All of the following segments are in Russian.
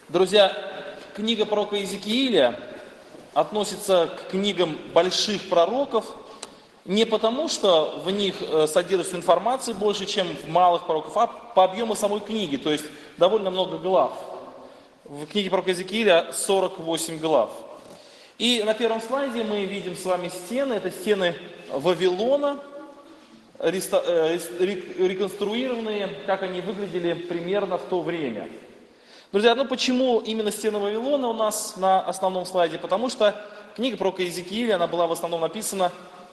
Друзья, книга пророка Иезекииля относится к книгам больших пророков не потому, что в них содержится информации больше, чем в малых пророков, а по объему самой книги, то есть довольно много глав. В книге пророка Иезекииля 48 глав. И на первом слайде мы видим с вами стены, это стены Вавилона, реконструированные, как они выглядели примерно в то время. Друзья, ну почему именно стены Вавилона у нас на основном слайде? Потому что книга пророка Иезекииля, она была в основном написана,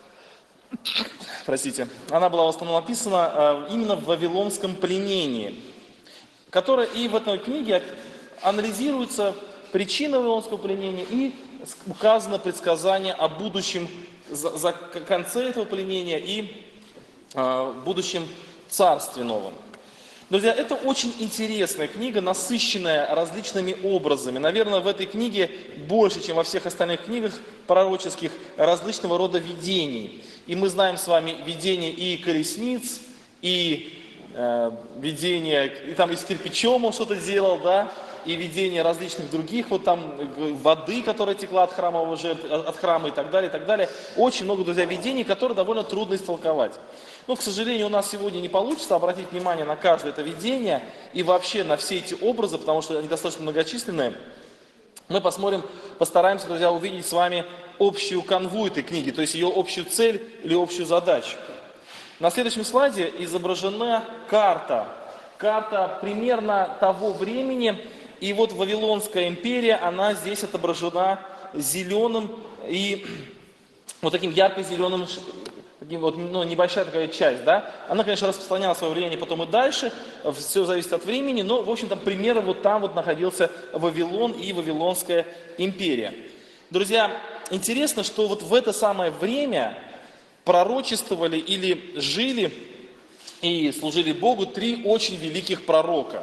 именно в вавилонском пленении, которое и в этой книге анализируется причина вавилонского пленения и указано предсказание о будущем за конце этого пленения и будущем царстве новом. Друзья, это очень интересная книга, насыщенная различными образами. Наверное, в этой книге больше, чем во всех остальных книгах пророческих, различного рода видений. И мы знаем с вами видение и колесниц, и видение, и там и с кирпичом он что-то делал, да, и видение различных других, вот там воды, которая текла от храмового жертв, от храма и так далее, и так далее. Очень много, друзья, видений, которые довольно трудно истолковать. Но, к сожалению, у нас сегодня не получится обратить внимание на каждое это видение и вообще на все эти образы, потому что они достаточно многочисленные. Мы постараемся, друзья, увидеть с вами общую канву этой книги, то есть ее общую цель или общую задачу. На следующем слайде изображена карта. Карта примерно того времени, и вот Вавилонская империя, она здесь отображена зеленым и вот таким ярко-зеленым, небольшая такая часть, да. Она, конечно, распространяла свое влияние потом и дальше, все зависит от времени, но, в общем-то, примерно вот там вот находился Вавилон и Вавилонская империя. Друзья, интересно, что вот в это самое время пророчествовали или жили и служили Богу три очень великих пророка.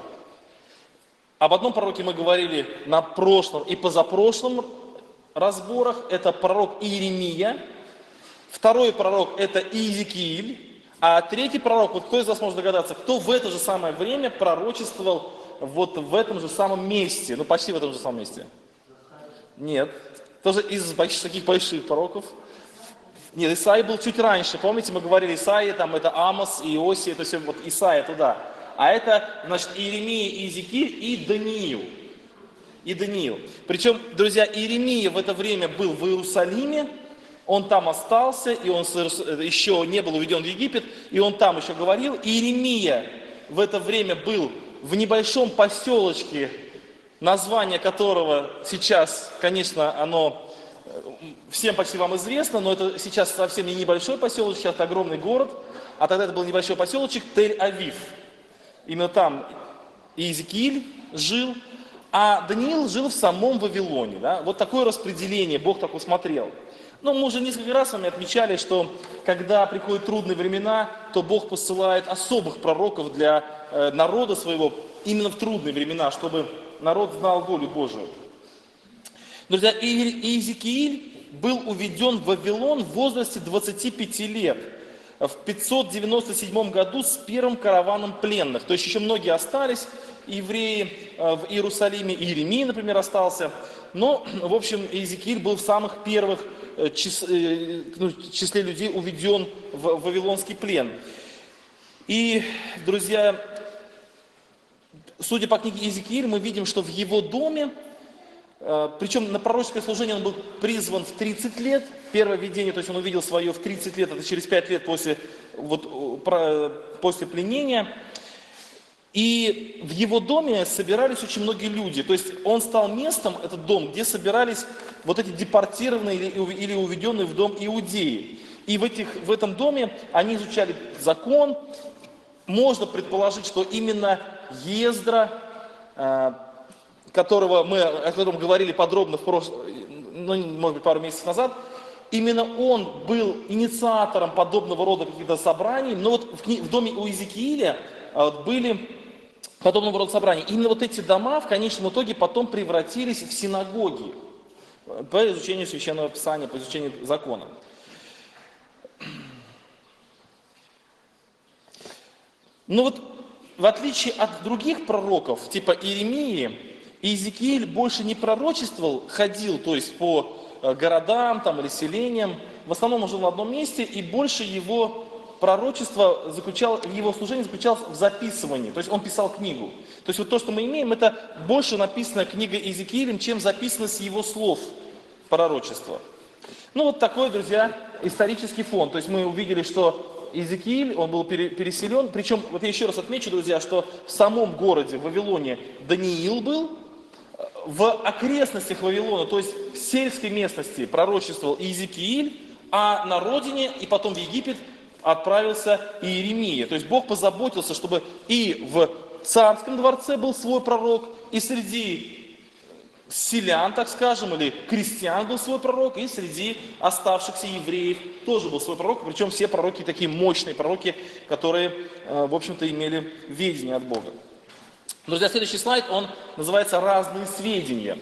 Об одном пророке мы говорили на прошлом и позапрошлом разборах. Это пророк Иеремия. Второй пророк – это Иезекииль. А третий пророк, вот кто из вас может догадаться, кто в это же самое время пророчествовал вот в этом же самом месте? Ну, почти в этом же самом месте. Нет. Тоже из таких больших пророков. Нет, Исаия был чуть раньше. Помните, мы говорили, Исаия, там это Амос, Иосия, это все, вот Исаия туда. А это, значит, Иеремия, Иезекииль и Даниил. Причем, друзья, Иеремия в это время был в Иерусалиме, он там остался, и он еще не был уведен в Египет, и он там еще говорил. Иеремия в это время был в небольшом поселочке, название которого сейчас, конечно, оно всем почти вам известно, но это сейчас совсем не небольшой поселочек, сейчас это огромный город, а тогда это был небольшой поселочек Тель-Авив. Именно там Иезекииль жил, а Даниил жил в самом Вавилоне. Да? Вот такое распределение, Бог так усмотрел. Но мы уже несколько раз с вами отмечали, что когда приходят трудные времена, то Бог посылает особых пророков для народа своего именно в трудные времена, чтобы народ знал волю Божию. Друзья, Иезекииль был уведен в Вавилон в возрасте 25 лет. В 597 году с первым караваном пленных. То есть еще многие остались, евреи в Иерусалиме, Иеремия, например, остался. Но, в общем, Иезекииль был в самых первых числе людей уведен в вавилонский плен. И, друзья, судя по книге Иезекииль, мы видим, что в его доме, причем на пророческое служение он был призван в 30 лет. Первое видение, то есть он увидел свое в 30 лет, это через 5 лет после пленения. И в его доме собирались очень многие люди. То есть он стал местом, этот дом, где собирались вот эти депортированные или уведенные в дом иудеи. И в этом доме они изучали закон. Можно предположить, что именно Ездра, о котором говорили подробно может быть, пару месяцев назад, именно он был инициатором подобного рода каких-то собраний. Но вот в доме у Иезекииля были подобного рода собрания. Именно вот эти дома в конечном итоге потом превратились в синагоги по изучению Священного Писания, по изучению закона. Но вот в отличие от других пророков, типа Иеремии, И Иезекииль больше не пророчествовал, ходил, то есть по городам там, или селениям. В основном он жил в одном месте, и больше его пророчество его служение заключалось в записывании. То есть он писал книгу. То есть вот то, что мы имеем, это больше написанная книга Иезекиилем, чем записано с его слов пророчества. Ну вот такой, друзья, исторический фон. То есть мы увидели, что Иезекииль, он был переселен. Причем, вот я еще раз отмечу, друзья, что в самом городе, в Вавилоне, Даниил был. В окрестностях Вавилона, то есть в сельской местности, пророчествовал Иезекииль, а на родине и потом в Египет отправился Иеремия. То есть Бог позаботился, чтобы и в царском дворце был свой пророк, и среди селян, так скажем, или крестьян был свой пророк, и среди оставшихся евреев тоже был свой пророк. Причем все пророки такие мощные пророки, которые, в общем-то, имели ведение от Бога. Друзья, следующий слайд, он называется «Разные сведения».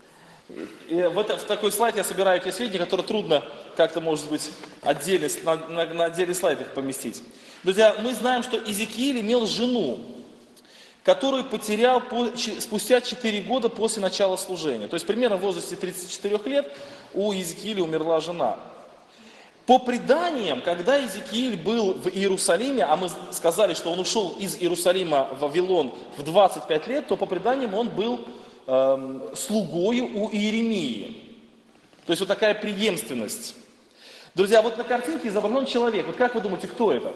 И в такой слайд я собираю те сведения, которые трудно как-то, может быть, отдельно, на отдельный слайд их поместить. Друзья, мы знаем, что Иезекииль имел жену, которую потерял спустя 4 года после начала служения. То есть примерно в возрасте 34 лет у Иезекииля умерла жена. По преданиям, когда Иезекииль был в Иерусалиме, а мы сказали, что он ушел из Иерусалима в Вавилон в 25 лет, то по преданиям он был слугою у Иеремии. То есть вот такая преемственность. Друзья, вот на картинке изображен человек. Вот как вы думаете, кто это?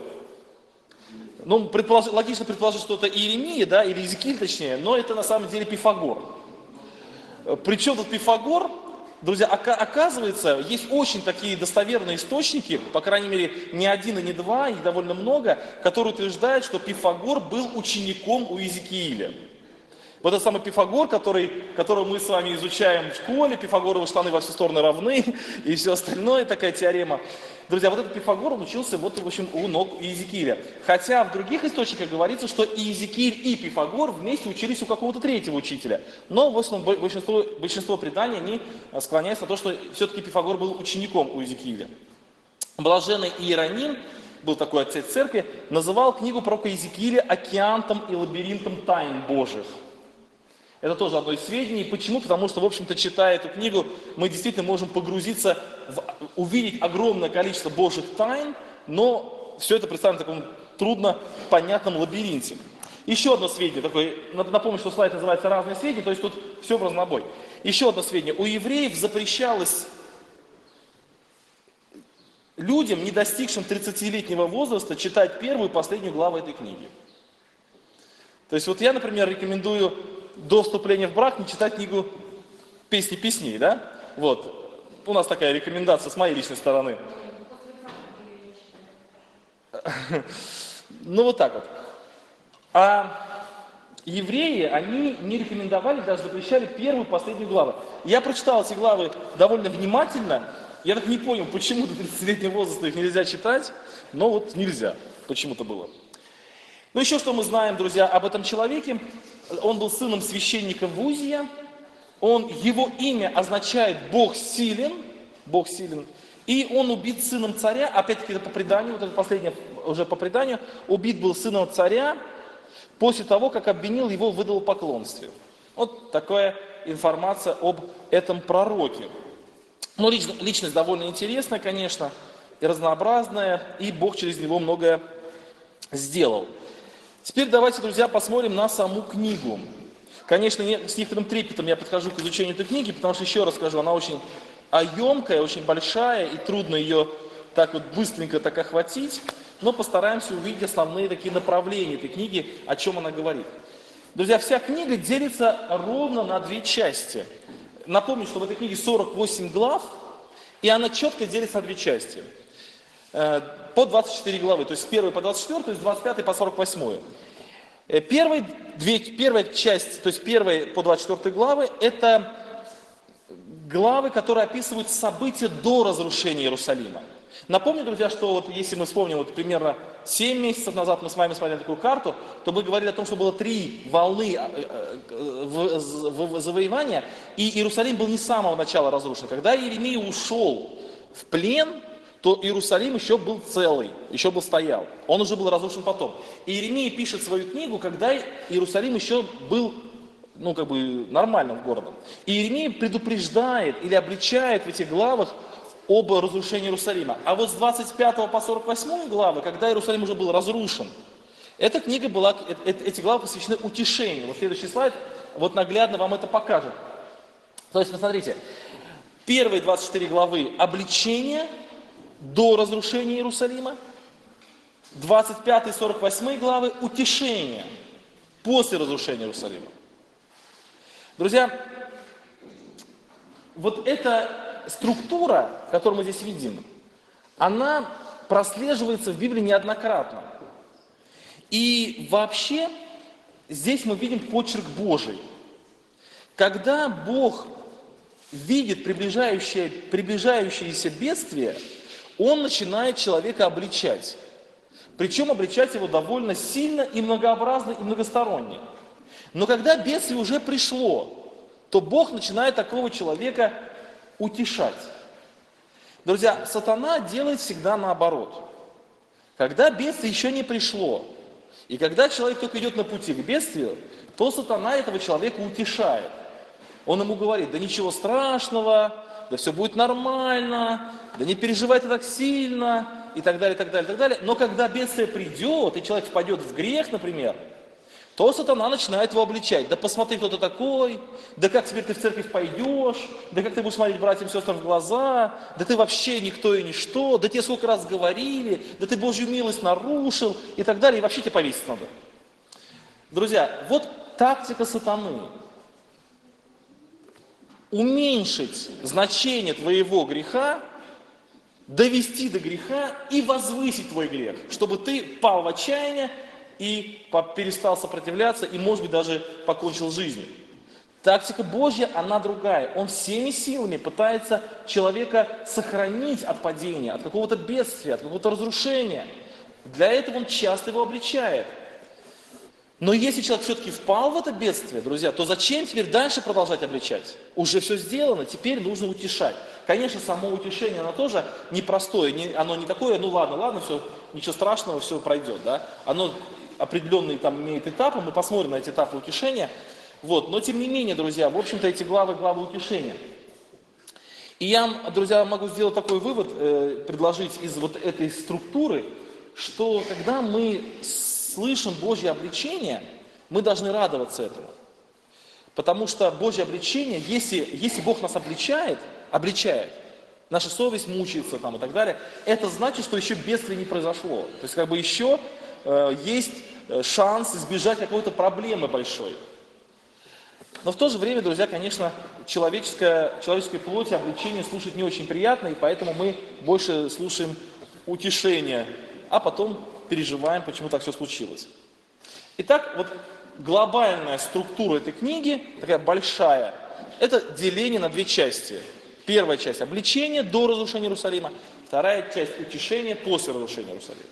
Ну, логично предположить, что это Иеремия, да, или Иезекииль точнее, но это на самом деле Пифагор. Причем тут Пифагор, друзья, оказывается, есть очень такие достоверные источники, по крайней мере, не один и не два, их довольно много, которые утверждают, что Пифагор был учеником у Иезекииля. Вот этот самый Пифагор, которого мы с вами изучаем в школе, Пифагоровы штаны во все стороны равны и все остальное, такая теорема. Друзья, вот этот Пифагор, он учился вот, в общем, у ног Иезекииля. Хотя в других источниках говорится, что Иезекииль и Пифагор вместе учились у какого-то третьего учителя. Но в основном большинство преданий, они склоняются на то, что все-таки Пифагор был учеником у Иезекииля. Блаженный Иероним, был такой отец церкви, называл книгу пророка Иезекииля океантом и лабиринтом тайн Божьих. Это тоже одно из сведений. Почему? Потому что, в общем-то, читая эту книгу, мы действительно можем погрузиться, увидеть огромное количество Божьих тайн, но все это представлено в таком трудно понятном лабиринте. Еще одно сведение, такое, надо напомнить, что слайд называется «Разные сведения», то есть тут все в разнобой. Еще одно сведение. У евреев запрещалось людям, не достигшим 30-летнего возраста, читать первую и последнюю главу этой книги. То есть вот я, например, рекомендую до вступления в брак не читать книгу «Песни песней», да? Вот. У нас такая рекомендация с моей личной стороны. Ну вот так вот. А евреи, они не рекомендовали, даже запрещали первую и последнюю главу. Я прочитал эти главы довольно внимательно. Я так не понял, почему до 30-летнего возраста их нельзя читать, но вот нельзя. Почему-то было. Ну еще что мы знаем, друзья, об этом человеке. Он был сыном священника Вузия. Его имя означает «Бог силен», и он убит сыном царя, опять-таки это по преданию, вот это последнее уже по преданию, убит был сыном царя после того, как обвинил его в идолопоклонстве. Вот такая информация об этом пророке. Но личность довольно интересная, конечно, и разнообразная, и Бог через него многое сделал. Теперь давайте, друзья, посмотрим на саму книгу. Конечно, с некоторым трепетом я подхожу к изучению этой книги, потому что, еще раз скажу, она очень емкая, очень большая, и трудно ее так вот быстренько так охватить, но постараемся увидеть основные такие направления этой книги, о чем она говорит. Друзья, вся книга делится ровно на 2 части. Напомню, что в этой книге 48 глав, и она четко делится на 2 части. По 24 главы, то есть с 1 по 24, то есть с 25 по 48. Первая часть, то есть 1 по 24 главы, это главы, которые описывают события до разрушения Иерусалима. Напомню, друзья, что вот если мы вспомним, вот примерно 7 месяцев назад мы с вами смотрели такую карту, то мы говорили о том, что было 3 волны завоевания, и Иерусалим был не с самого начала разрушен. Когда Иеремия ушел в плен, то Иерусалим еще был целый, еще был стоял. Он уже был разрушен потом. И Иеремия пишет свою книгу, когда Иерусалим еще был ну, как бы нормальным городом. И Иеремия предупреждает или обличает в этих главах об разрушении Иерусалима. А вот с 25 по 48 главы, когда Иерусалим уже был разрушен, эта книга была, эти главы посвящены утешению. Вот следующий слайд вот наглядно вам это покажет. То есть, посмотрите, первые 24 главы обличение до разрушения Иерусалима, 25 и 48 главы утешение после разрушения Иерусалима. Друзья, вот эта структура, которую мы здесь видим, она прослеживается в Библии неоднократно. И вообще здесь мы видим почерк Божий. Когда Бог видит приближающееся бедствие, Он начинает человека обличать. Причем обличать его довольно сильно и многообразно, и многосторонне. Но когда бедствие уже пришло, то Бог начинает такого человека утешать. Друзья, сатана делает всегда наоборот. Когда бедствие еще не пришло, и когда человек только идет на пути к бедствию, то сатана этого человека утешает. Он ему говорит: да ничего страшного, да все будет нормально, да не переживай ты так сильно, и так далее, и так далее, и так далее. Но когда бедствие придет, и человек впадет в грех, например, то сатана начинает его обличать. Да посмотри, кто ты такой, да как теперь ты в церковь пойдешь, да как ты будешь смотреть братьям и сестрам в глаза, да ты вообще никто и ничто, да тебе сколько раз говорили, да ты Божью милость нарушил, и так далее, и вообще тебе повесить надо. Друзья, вот тактика сатаны. Уменьшить значение твоего греха, довести до греха и возвысить твой грех, чтобы ты пал в отчаяние и перестал сопротивляться, и, может быть, даже покончил жизнью. Тактика Божья, она другая. Он всеми силами пытается человека сохранить от падения, от какого-то бедствия, от какого-то разрушения. Для этого он часто его обличает. Но если человек все-таки впал в это бедствие, друзья, то зачем теперь дальше продолжать обличать? Уже все сделано, теперь нужно утешать. Конечно, само утешение, оно тоже непростое, оно не такое, ну ладно, все, ничего страшного, все пройдет, да. Оно определенные там имеет этапы, мы посмотрим на эти этапы утешения. Вот. Но тем не менее, друзья, в общем-то эти главы утешения. И я, друзья, могу сделать такой вывод, предложить из вот этой структуры, что когда мы слышим Божье обличение, мы должны радоваться этому. Потому что Божье обличение, если Бог нас обличает, наша совесть мучается там, и так далее, это значит, что еще бедствие не произошло. То есть как бы еще есть шанс избежать какой-то проблемы большой. Но в то же время, друзья, конечно, человеческой плоти обличение слушать не очень приятно, и поэтому мы больше слушаем утешение, а потом переживаем, почему так все случилось. Итак, вот глобальная структура этой книги, такая большая, это деление на две части. Первая часть – обличение до разрушения Иерусалима, вторая часть – утешение после разрушения Иерусалима.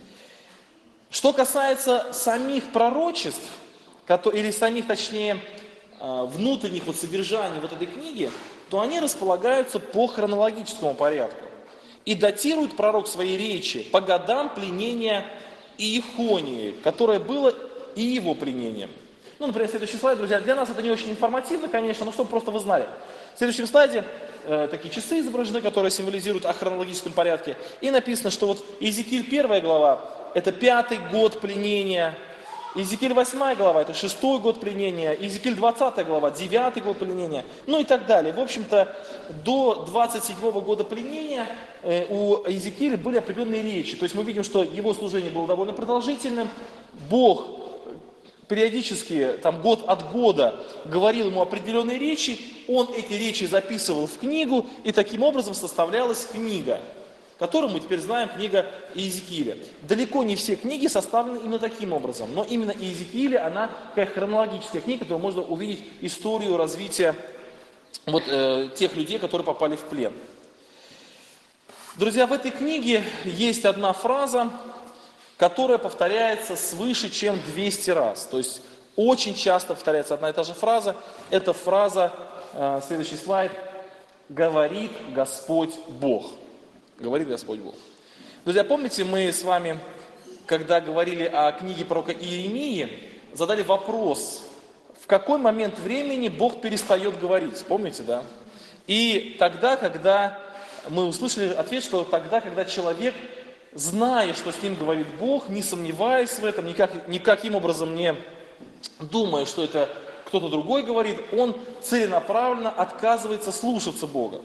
Что касается самих пророчеств, или самих, точнее, внутренних вот содержаний вот этой книги, то они располагаются по хронологическому порядку. И датирует пророк своей речи по годам пленения Иехонии, которое было и его пленением. Ну, например, следующий слайд, друзья. Для нас это не очень информативно, конечно, но чтобы просто вы знали. В следующем слайде такие часы изображены, которые символизируют о хронологическом порядке. И написано, что вот Иезекииль 1 глава – это 5-й год пленения. Иезекииль 8 глава – это 6-й год пленения. Иезекииль 20 глава – 9-й год пленения. Ну и так далее. В общем-то, до 27-го года пленения у Иезекииля были определенные речи. То есть мы видим, что его служение было довольно продолжительным. Бог периодически, там, год от года говорил ему определенные речи, он эти речи записывал в книгу, и таким образом составлялась книга, которую мы теперь знаем, книга Иезекииля. Далеко не все книги составлены именно таким образом, но именно Иезекииля, она как хронологическая книга, которой можно увидеть историю развития вот, тех людей, которые попали в плен. Друзья, в этой книге есть одна фраза, которая повторяется свыше, чем 200 раз. То есть очень часто повторяется одна и та же фраза. Это фраза, следующий слайд, «Говорит Господь Бог». Говорит Господь Бог. Друзья, помните, мы с вами, когда говорили о книге пророка Иеремии, задали вопрос какой момент времени Бог перестает говорить, помните, да? И тогда, когда мы услышали ответ, что тогда, когда человек, зная, что с ним говорит Бог, не сомневаясь в этом, никаким образом не думая, что это кто-то другой говорит, он целенаправленно отказывается слушаться Бога.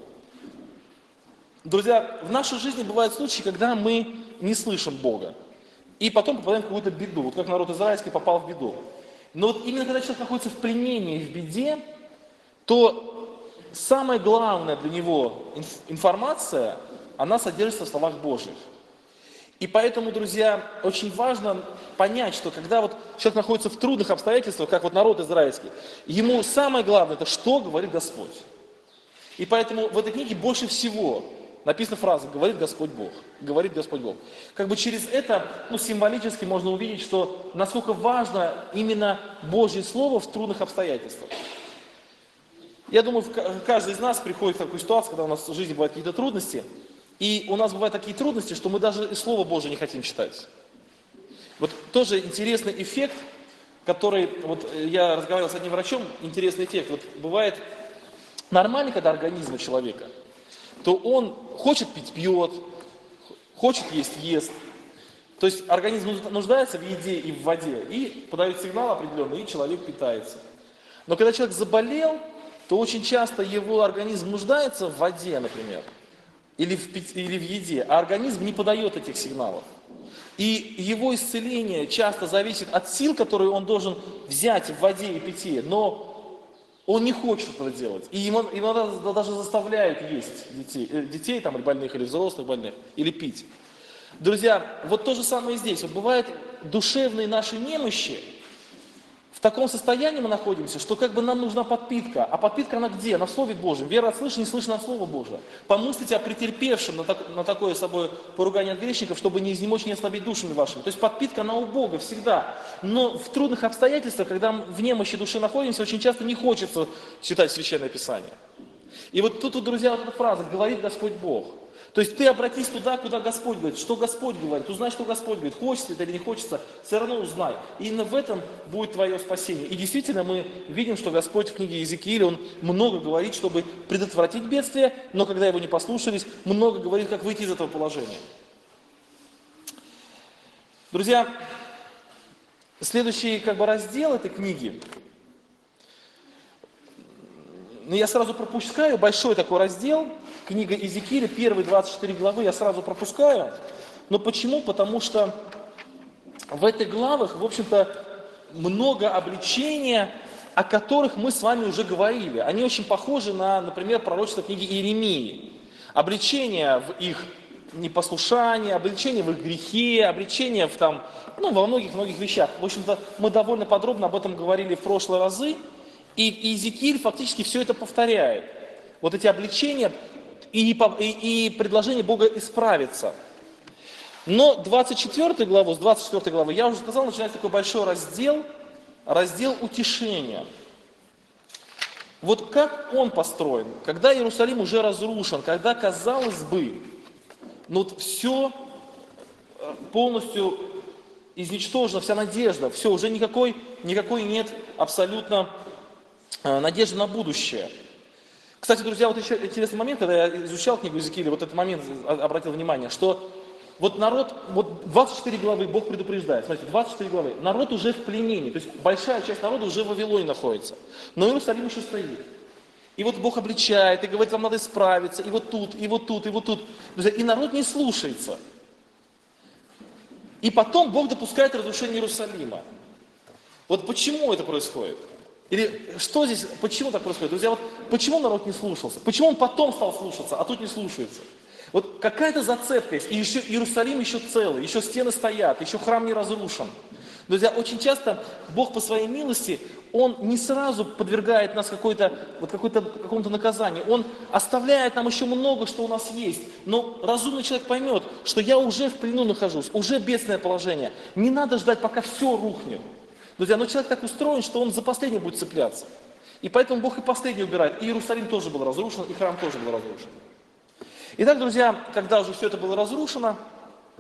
Друзья, в нашей жизни бывают случаи, когда мы не слышим Бога. И потом попадаем в какую-то беду, вот как народ израильский попал в беду. Но вот именно когда человек находится в пленении, в беде, то самая главная для него информация, она содержится в словах Божьих. И поэтому, друзья, очень важно понять, что когда вот человек находится в трудных обстоятельствах, как вот народ израильский, ему самое главное, это что говорит Господь. И поэтому в этой книге больше всего написана фраза «говорит Господь Бог». Говорит Господь Бог. Как бы через это, символически можно увидеть, что насколько важно именно Божье Слово в трудных обстоятельствах. Я думаю, каждый из нас приходит в такую ситуацию, когда у нас в жизни бывают какие-то трудности, и у нас бывают такие трудности, что мы даже и Слово Божие не хотим читать. Вот тоже интересный эффект, который, вот я разговаривал с одним врачом, интересный эффект. Вот бывает нормально, когда организм у человека, то он хочет пить, пьет, хочет есть, ест. То есть организм нуждается в еде и в воде, и подает сигнал определенный, и человек питается. Но когда человек заболел, то очень часто его организм нуждается в воде, например, или в еде, а организм не подает этих сигналов. И его исцеление часто зависит от сил, которые он должен взять в воде и питье, но он не хочет этого делать. И ему даже заставляют есть детей там, или больных, или взрослых больных, или пить. Друзья, вот то же самое и здесь. Вот бывают душевные наши немощи. В таком состоянии мы находимся, что как бы нам нужна подпитка. А подпитка она где? Она в Слове Божьем. Вера от слышания, слышно от Слова Божьего. Помыслите о претерпевшем на такое собой поругание от грешников, чтобы не изнемочь, не ослабить душами вашими. То есть подпитка она у Бога всегда. Но в трудных обстоятельствах, когда мы в немощи души находимся, очень часто не хочется читать Священное Писание. И вот тут, друзья, вот эта фраза «говорит Господь Бог». То есть ты обратись туда, куда Господь говорит. Что Господь говорит, узнай, что Господь говорит. Хочется это или не хочется, все равно узнай. И именно в этом будет твое спасение. И действительно мы видим, что Господь в книге Иезекииля, Он много говорит, чтобы предотвратить бедствие, но когда Его не послушались, много говорит, как выйти из этого положения. Друзья, следующий раздел этой книги, я сразу пропускаю, большой такой раздел, книга Иезекииля, первые 24 главы я сразу пропускаю. Но почему? Потому что в этих главах, в общем-то, много обличения, о которых мы с вами уже говорили. Они очень похожи на, например, пророчество книги Иеремии. Обличение в их непослушании, обличение в их грехе, обличение во многих-многих вещах. В общем-то, мы довольно подробно об этом говорили в прошлые разы. И Иезекииль фактически все это повторяет. Вот эти обличения и предложение Бога исправиться. Но 24 главу, с 24 главы, я уже сказал, начинается такой большой раздел утешения. Вот как он построен, когда Иерусалим уже разрушен, когда, казалось бы, все полностью изничтожено, вся надежда, все, уже никакой нет абсолютно надежды на будущее. Кстати, друзья, вот еще интересный момент, когда я изучал книгу Иезекииля, вот этот момент обратил внимание, что вот народ, 24 главы Бог предупреждает, смотрите, 24 главы, народ уже в пленении, то есть большая часть народа уже в Вавилоне находится, но Иерусалим еще стоит. И вот Бог обличает, и говорит, вам надо исправиться, и вот тут, и вот тут, и вот тут. Друзья, и народ не слушается. И потом Бог допускает разрушение Иерусалима. Вот почему это происходит? Или что здесь, почему так происходит? Друзья, вот почему народ не слушался? Почему он потом стал слушаться, а тут не слушается? Вот какая-то зацепка есть, и еще Иерусалим еще целый, еще стены стоят, еще храм не разрушен. Друзья, очень часто Бог по своей милости, Он не сразу подвергает нас какому-то наказанию. Он оставляет нам еще много, что у нас есть. Но разумный человек поймет, что я уже в плену нахожусь, уже бедственное положение. Не надо ждать, пока все рухнет. Друзья, но человек так устроен, что он за последнее будет цепляться. И поэтому Бог и последний убирает. И Иерусалим тоже был разрушен, и храм тоже был разрушен. Итак, друзья, когда уже все это было разрушено,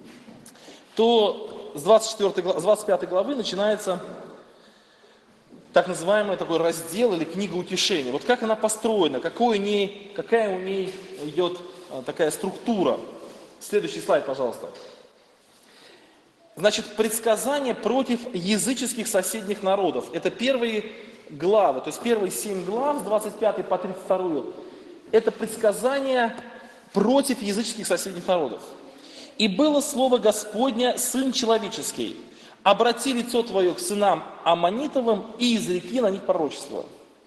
то с 25 главы начинается так называемый такой раздел или книга утешения. Вот как она построена, какая у ней идет такая структура. Следующий слайд, пожалуйста. Значит, предсказания против языческих соседних народов. Это первые главы, то есть первые 7 глав, с 25 по 32. Это предсказания против языческих соседних народов. «И было слово Господня, Сын человеческий, обрати лицо твое к сынам Аммонитовым и изреки на них пророчество».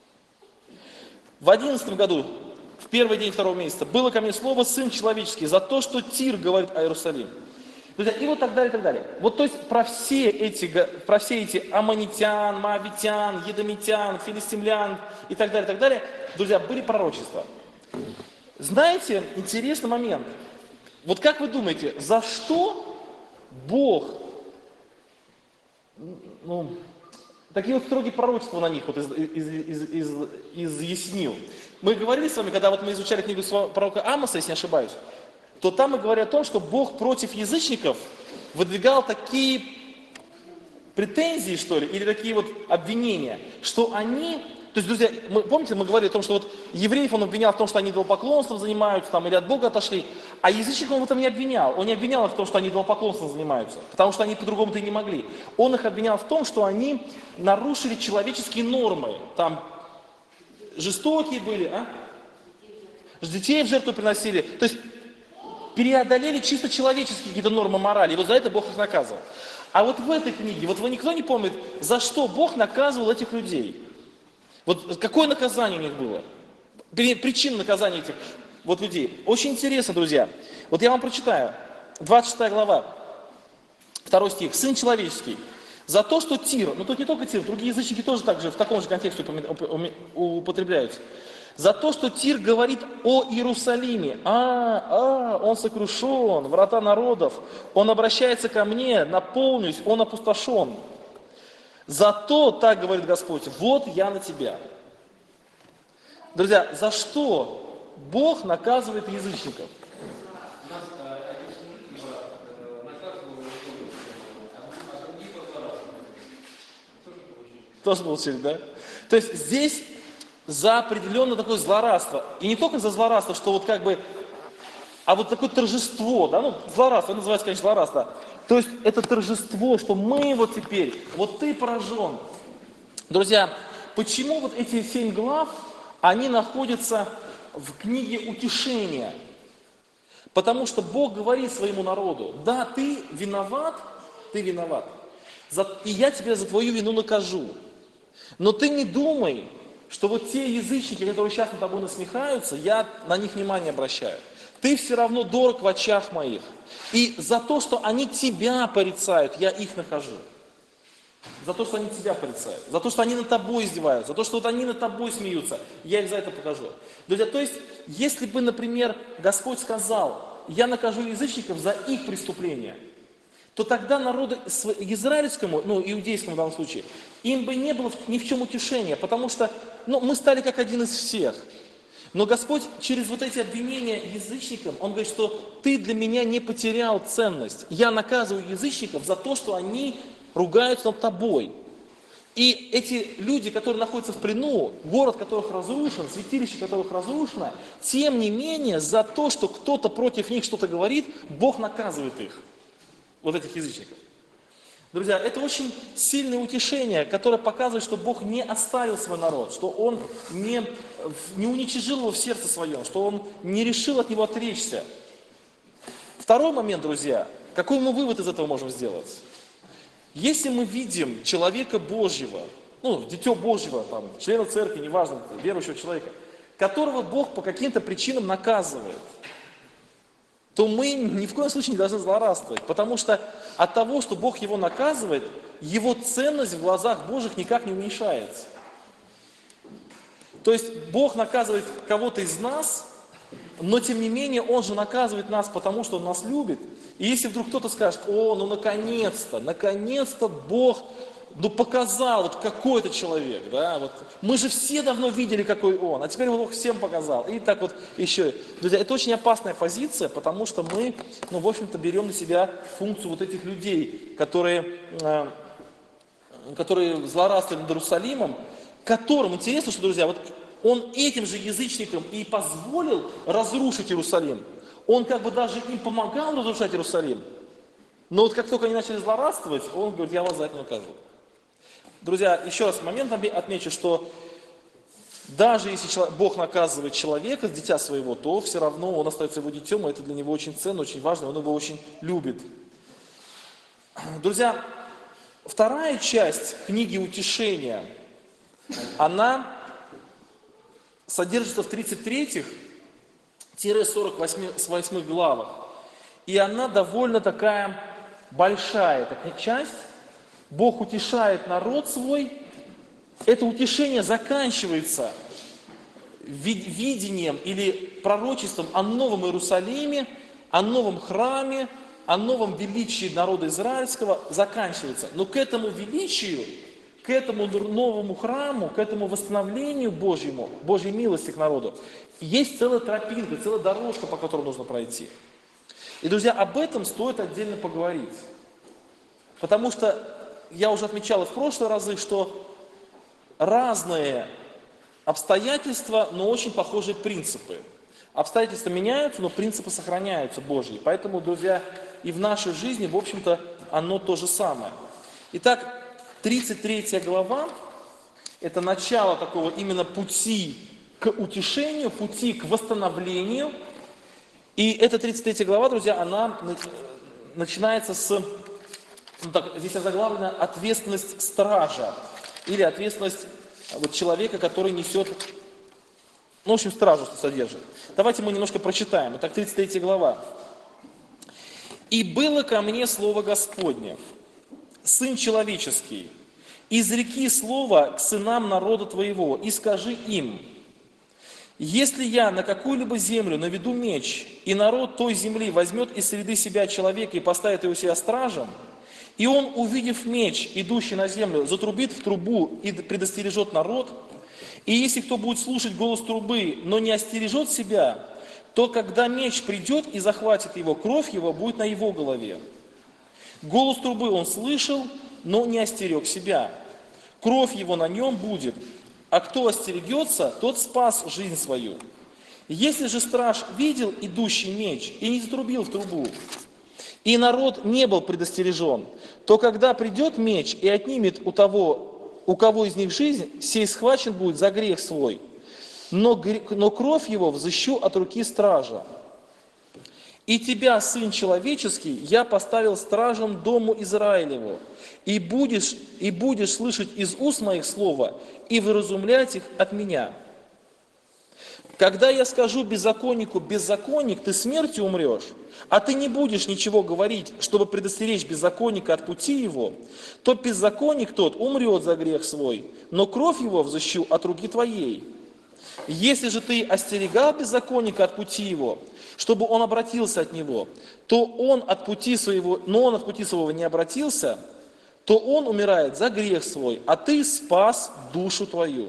В 11 году, в первый день 2 месяца, было ко мне слово «Сын человеческий» за то, что Тир говорит о Иерусалиме. И вот так далее, и так далее. Вот то есть про все эти аммонитян, моавитян, едомитян, филистимлян и так далее, друзья, были пророчества. Знаете, интересный момент. Вот как вы думаете, за что Бог такие вот строгие пророчества на них вот изъяснил? Мы говорили с вами, когда вот мы изучали книгу пророка Амоса, если не ошибаюсь, то там мы говорим о том, что Бог против язычников выдвигал такие претензии, что ли, или такие вот обвинения, что они... То есть, друзья, помните, мы говорили о том, что вот евреев он обвинял в том, что они идолопоклонством занимаются, там, или от Бога отошли, а язычников он в этом не обвинял. Он не обвинял их в том, что они идолопоклонством занимаются, потому что они по-другому-то и не могли. Он их обвинял в том, что они нарушили человеческие нормы, там, жестокие были, детей в жертву приносили, то есть переодолели чисто человеческие какие-то нормы морали, и вот за это Бог их наказывал. А вот в этой книге, вот никто не помнит, за что Бог наказывал этих людей. Вот какое наказание у них было? Причина наказания этих вот людей. Очень интересно, друзья. Вот я вам прочитаю. 26 глава, 2 стих. «Сын человеческий, за то, что Тир», ну тут не только Тир, другие язычники тоже так же в таком же контексте употребляются. «За то, что Тир говорит о Иерусалиме, он сокрушен, врата народов, он обращается ко мне, наполнюсь, он опустошен. Зато, так говорит Господь, вот я на тебя». Друзья, за что Бог наказывает язычников? Тоже получили, да? То есть здесь за определенное такое злорадство. И не только за злорадство, что вот как бы, а вот такое торжество, да, злорадство, это называется, конечно, злорадство. То есть это торжество, что мы вот теперь, вот ты поражен. Друзья, почему вот эти 7 глав, они находятся в книге утешения? Потому что Бог говорит своему народу: да, ты виноват, и я тебя за твою вину накажу. Но ты не думай, что вот те язычники, которые сейчас над тобой насмехаются, я на них внимание обращаю. Ты все равно дорог в очах моих. И за то, что они тебя порицают, я их нахожу. За то, что они тебя порицают, за то, что они над тобой издеваются, за то, что вот они над тобой смеются, я их за это покажу. Друзья, то есть, если бы, например, Господь сказал: я накажу язычников за их преступления, то тогда народу израильскому, иудейскому в данном случае, им бы не было ни в чем утешения, потому что мы стали как один из всех. Но Господь через вот эти обвинения язычникам, Он говорит, что ты для меня не потерял ценность. Я наказываю язычников за то, что они ругаются над тобой. И эти люди, которые находятся в плену, город которых разрушен, святилище которых разрушено, тем не менее, за то, что кто-то против них что-то говорит, Бог наказывает их, вот этих язычников. Друзья, это очень сильное утешение, которое показывает, что Бог не оставил свой народ, что Он не уничижил его в сердце своем, что Он не решил от него отречься. Второй момент, друзья, какой мы вывод из этого можем сделать? Если мы видим человека Божьего, дитё Божьего, члена церкви, неважно, верующего человека, которого Бог по каким-то причинам наказывает, то мы ни в коем случае не должны злорадствовать, потому что от того, что Бог его наказывает, его ценность в глазах Божьих никак не уменьшается. То есть Бог наказывает кого-то из нас, но тем не менее Он же наказывает нас, потому что Он нас любит. И если вдруг кто-то скажет: наконец-то Бог показал, вот какой это человек, да, вот мы же все давно видели, какой он, а теперь Бог всем показал. И так вот еще. Друзья, это очень опасная позиция, потому что мы, в общем-то, берем на себя функцию вот этих людей, которые которые злорадствовали над Иерусалимом, которым, интересно, что, друзья, вот он этим же язычникам и позволил разрушить Иерусалим. Он как бы даже им помогал разрушать Иерусалим. Но вот как только они начали злорадствовать, он говорит, я вас за это накажу. Друзья, еще раз момент отмечу, что даже если Бог наказывает человека, дитя своего, то все равно он остается его детем, и это для него очень ценно, очень важно, он его очень любит. Друзья, вторая часть книги «Утешения», она содержится в 33-48 главах. И она довольно такая большая такая часть. Бог утешает народ свой. Это утешение заканчивается видением или пророчеством о новом Иерусалиме, о новом храме, о новом величии народа израильского заканчивается. Но к этому величию, к этому новому храму, к этому восстановлению Божьему, Божьей милости к народу, есть целая тропинка, целая дорожка, по которой нужно пройти. И, друзья, об этом стоит отдельно поговорить. Потому что я уже отмечал и в прошлые разы, что разные обстоятельства, но очень похожие принципы. Обстоятельства меняются, но принципы сохраняются Божьи. Поэтому, друзья, и в нашей жизни, в общем-то, оно то же самое. Итак, 33 глава – это начало такого именно пути к утешению, пути к восстановлению. И эта 33 глава, друзья, она начинается с, здесь заглавлена «Ответственность стража» или ответственность человека, который несет, в общем, стражу содержит. Давайте мы немножко прочитаем. Итак, 33 глава. «И было ко мне слово Господне, Сын человеческий, изреки слово к сынам народа твоего, и скажи им, если я на какую-либо землю наведу меч, и народ той земли возьмет из среды себя человека и поставит его себя стражем, и он, увидев меч, идущий на землю, затрубит в трубу и предостережет народ, и если кто будет слушать голос трубы, но не остережет себя, то когда меч придет и захватит его, кровь его будет на его голове. Голос трубы он слышал, но не остерег себя. Кровь его на нем будет, а кто остерегется, тот спас жизнь свою. Если же страж видел идущий меч и не затрубил в трубу, и народ не был предостережен, то когда придет меч и отнимет у того, у кого из них жизнь, сей схвачен будет за грех свой, но кровь его взыщу от руки стража. И тебя, Сын человеческий, я поставил стражем дому Израилеву, и будешь слышать из уст моих слова, и выразумлять их от меня. Когда я скажу беззаконнику, беззаконник, ты смертью умрешь, а ты не будешь ничего говорить, чтобы предостеречь беззаконника от пути его, то беззаконник тот умрет за грех свой, но кровь его взыщу от руки твоей. Если же ты остерегал беззаконника от пути его, чтобы он обратился от него, но он от пути своего не обратился, то он умирает за грех свой, а ты спас душу твою».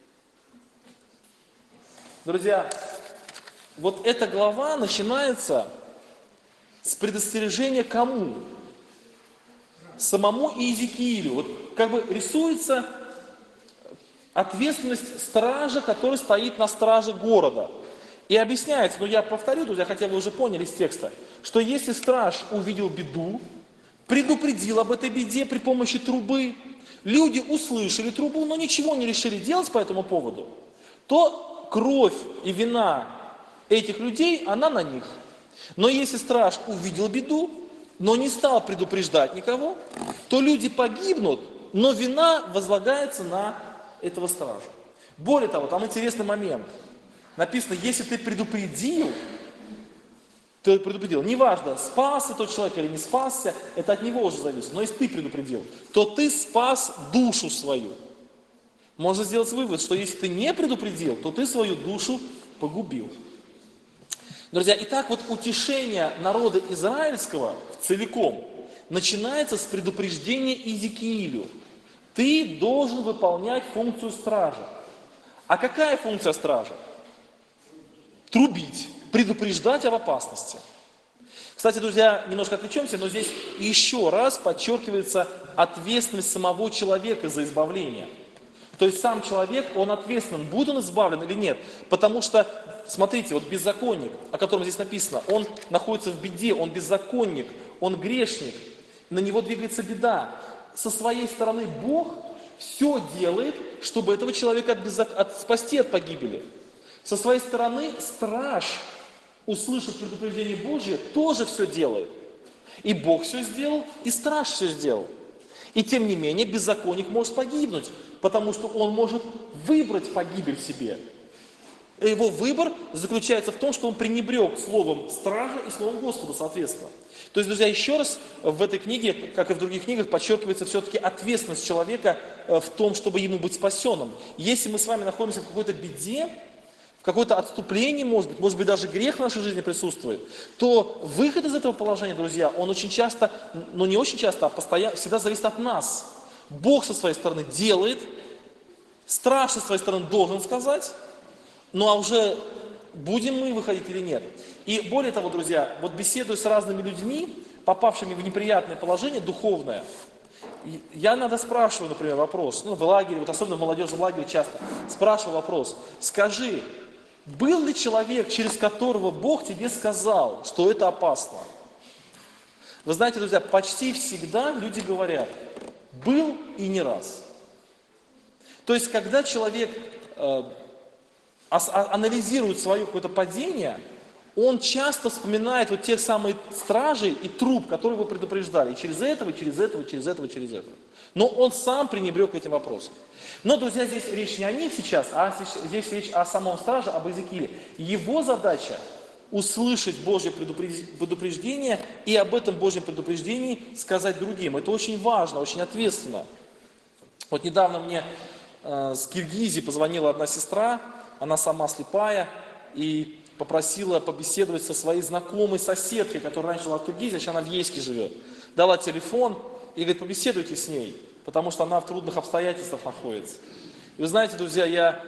Друзья, вот эта глава начинается с предостережения кому? Самому Иезекиилю. Вот как бы рисуется ответственность стража, который стоит на страже города. И объясняется, но я повторю, друзья, хотя вы уже поняли из текста, что если страж увидел беду, предупредил об этой беде при помощи трубы, люди услышали трубу, но ничего не решили делать по этому поводу, то кровь и вина этих людей, она на них. Но если страж увидел беду, но не стал предупреждать никого, то люди погибнут, но вина возлагается на этого стража. Более того, там интересный момент. Написано, если ты предупредил, неважно, спасся тот человек или не спасся, это от него уже зависит. Но если ты предупредил, то ты спас душу свою. Можно сделать вывод, что если ты не предупредил, то ты свою душу погубил. Друзья, итак, вот утешение народа израильского целиком начинается с предупреждения Иезекиилю. Ты должен выполнять функцию стража. А какая функция стража? Трубить, предупреждать об опасности. Кстати, друзья, немножко отвлечемся, но здесь еще раз подчеркивается ответственность самого человека за избавление. То есть сам человек, он ответственен, будет он избавлен или нет. Потому что, смотрите, вот беззаконник, о котором здесь написано, он находится в беде, он беззаконник, он грешник, на него двигается беда. Со своей стороны Бог все делает, чтобы этого человека спасти от погибели. Со своей стороны страж, услышав предупреждение Божье, тоже все делает. И Бог все сделал, и страж все сделал. И тем не менее беззаконник может погибнуть, потому что он может выбрать погибель себе. И его выбор заключается в том, что он пренебрег словом стража и словом Господа, соответственно. То есть, друзья, еще раз в этой книге, как и в других книгах, подчеркивается все-таки ответственность человека в том, чтобы ему быть спасенным. Если мы с вами находимся в какой-то беде, в какое-то отступление, может быть, даже грех в нашей жизни присутствует, то выход из этого положения, друзья, он очень часто, но не очень часто, а постоянно, всегда зависит от нас. Бог со своей стороны делает, страж со своей стороны должен сказать, ну а уже будем мы выходить или нет. И более того, друзья, вот беседуя с разными людьми, попавшими в неприятное положение духовное, я иногда спрашиваю, например, вопрос, в лагере, вот особенно в молодежном лагере часто, спрашиваю вопрос, скажи, был ли человек, через которого Бог тебе сказал, что это опасно? Вы знаете, друзья, почти всегда люди говорят, был и не раз. То есть, когда человек анализирует свое какое-то падение, он часто вспоминает вот тех самых стражей и труп, которые его предупреждали. И через этого, через этого, через этого, через этого. Но он сам пренебрег этим вопросом. Но, друзья, здесь речь не о них сейчас, а здесь речь о самом страже, об Иезекииле. Его задача услышать Божье предупреждение и об этом Божьем предупреждении сказать другим. Это очень важно, очень ответственно. Вот недавно мне с Киргизии позвонила одна сестра, она сама слепая, и попросила побеседовать со своей знакомой соседкой, которая раньше жила в Киргизии, а сейчас она в Ейске живет. Дала телефон и говорит, побеседуйте с ней, потому что она в трудных обстоятельствах находится. И вы знаете, друзья,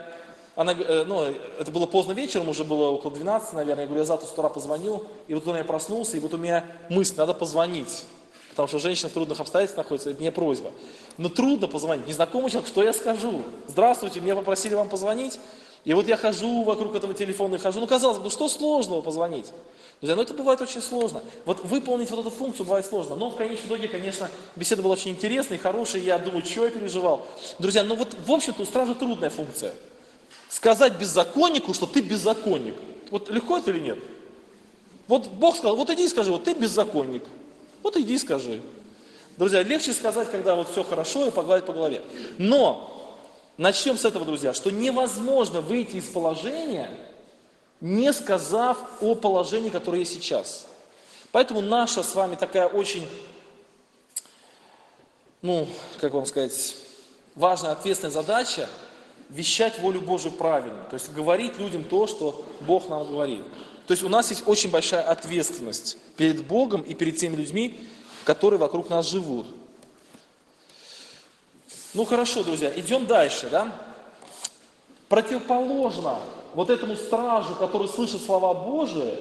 это было поздно вечером, уже было около 12, наверное, я говорю, я завтра с утра позвоню, и вот я проснулся, и вот у меня мысль, надо позвонить, потому что женщина в трудных обстоятельствах находится, это мне просьба. Но трудно позвонить, незнакомый человек, что я скажу? Здравствуйте, меня попросили вам позвонить, и вот я хожу вокруг этого телефона и хожу, казалось бы, что сложного позвонить? Друзья, это бывает очень сложно. Вот выполнить вот эту функцию бывает сложно. Но в конечном итоге, конечно, беседа была очень интересная и хорошая, я думаю, что я переживал. Друзья, в общем-то, у стража трудная функция. Сказать беззаконнику, что ты беззаконник. Вот легко это или нет? Вот Бог сказал, вот иди и скажи, вот ты беззаконник. Вот иди и скажи. Друзья, легче сказать, когда вот все хорошо и погладить по голове. Но начнем с этого, друзья, что невозможно выйти из положения, не сказав о положении, которое есть сейчас. Поэтому наша с вами такая очень, важная, ответственная задача вещать волю Божию правильно. То есть говорить людям то, что Бог нам говорит. То есть у нас есть очень большая ответственность перед Богом и перед теми людьми, которые вокруг нас живут. Хорошо, друзья, идем дальше, да? Противоположно вот этому стражу, который слышит слова Божии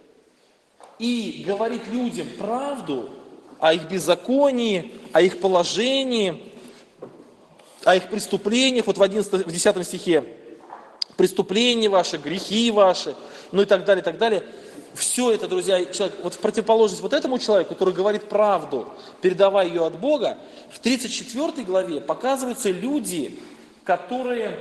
и говорит людям правду о их беззаконии, о их положении, о их преступлениях, вот в 10 стихе, преступления ваши, грехи ваши, и так далее, и так далее. Все это, друзья, человек, вот в противоположность вот этому человеку, который говорит правду, передавая ее от Бога, в 34 главе показываются люди, которые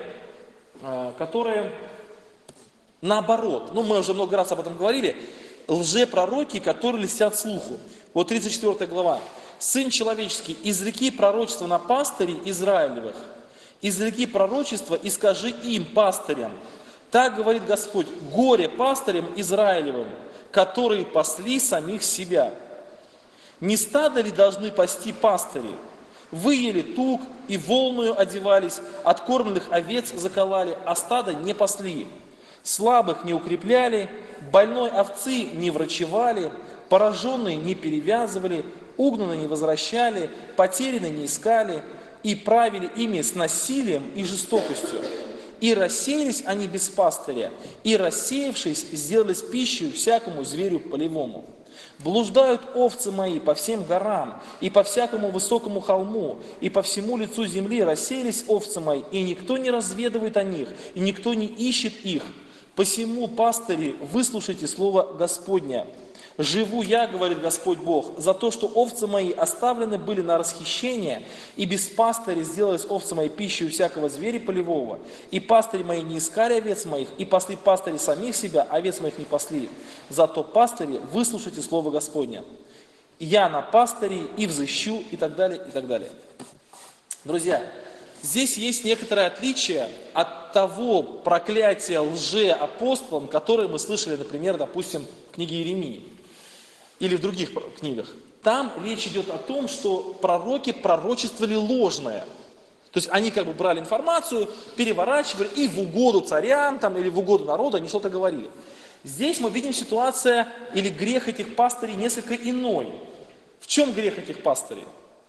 наоборот, мы уже много раз об этом говорили, лжепророки, которые льстят слуху. Вот 34 глава. «Сын человеческий, изреки пророчество на пастырей Израилевых, изреки пророчество и скажи им, пастырям, так говорит Господь, горе пастырям Израилевым, которые пасли самих себя. Не стадо ли должны пасти пастыри? Вы ели тук и волною одевались, откормленных овец заколали, а стадо не пасли. Слабых не укрепляли, больной овцы не врачевали, пораженные не перевязывали, угнанные не возвращали, потерянные не искали, и правили ими с насилием и жестокостью. И рассеялись они без пастыря, и рассеявшись, сделались пищей всякому зверю полевому». Блуждают овцы мои по всем горам, и по всякому высокому холму, и по всему лицу земли рассеялись овцы мои, и никто не разведывает о них, и никто не ищет их. Посему, пастыри, выслушайте слово Господня. Живу я, говорит Господь Бог, за то, что овцы мои оставлены были на расхищение, и без пастыря сделались овцы мои пищей у всякого зверя полевого. И пастыри мои не искали овец моих, и пасли пастыри самих себя, овец моих не пасли. Зато пастыри, выслушайте слово Господня. Я на пастыре и взыщу, и так далее, и так далее. Друзья, здесь есть некоторое отличие от того проклятия лжеапостолам, которое мы слышали, например, допустим, в книге Иеремии или в других книгах. Там речь идет о том, что пророки пророчествовали ложное. То есть они как бы брали информацию, переворачивали и в угоду царям там, или в угоду народу они что-то говорили. Здесь мы видим ситуация или грех этих пастырей несколько иной. В чем грех этих пастырей?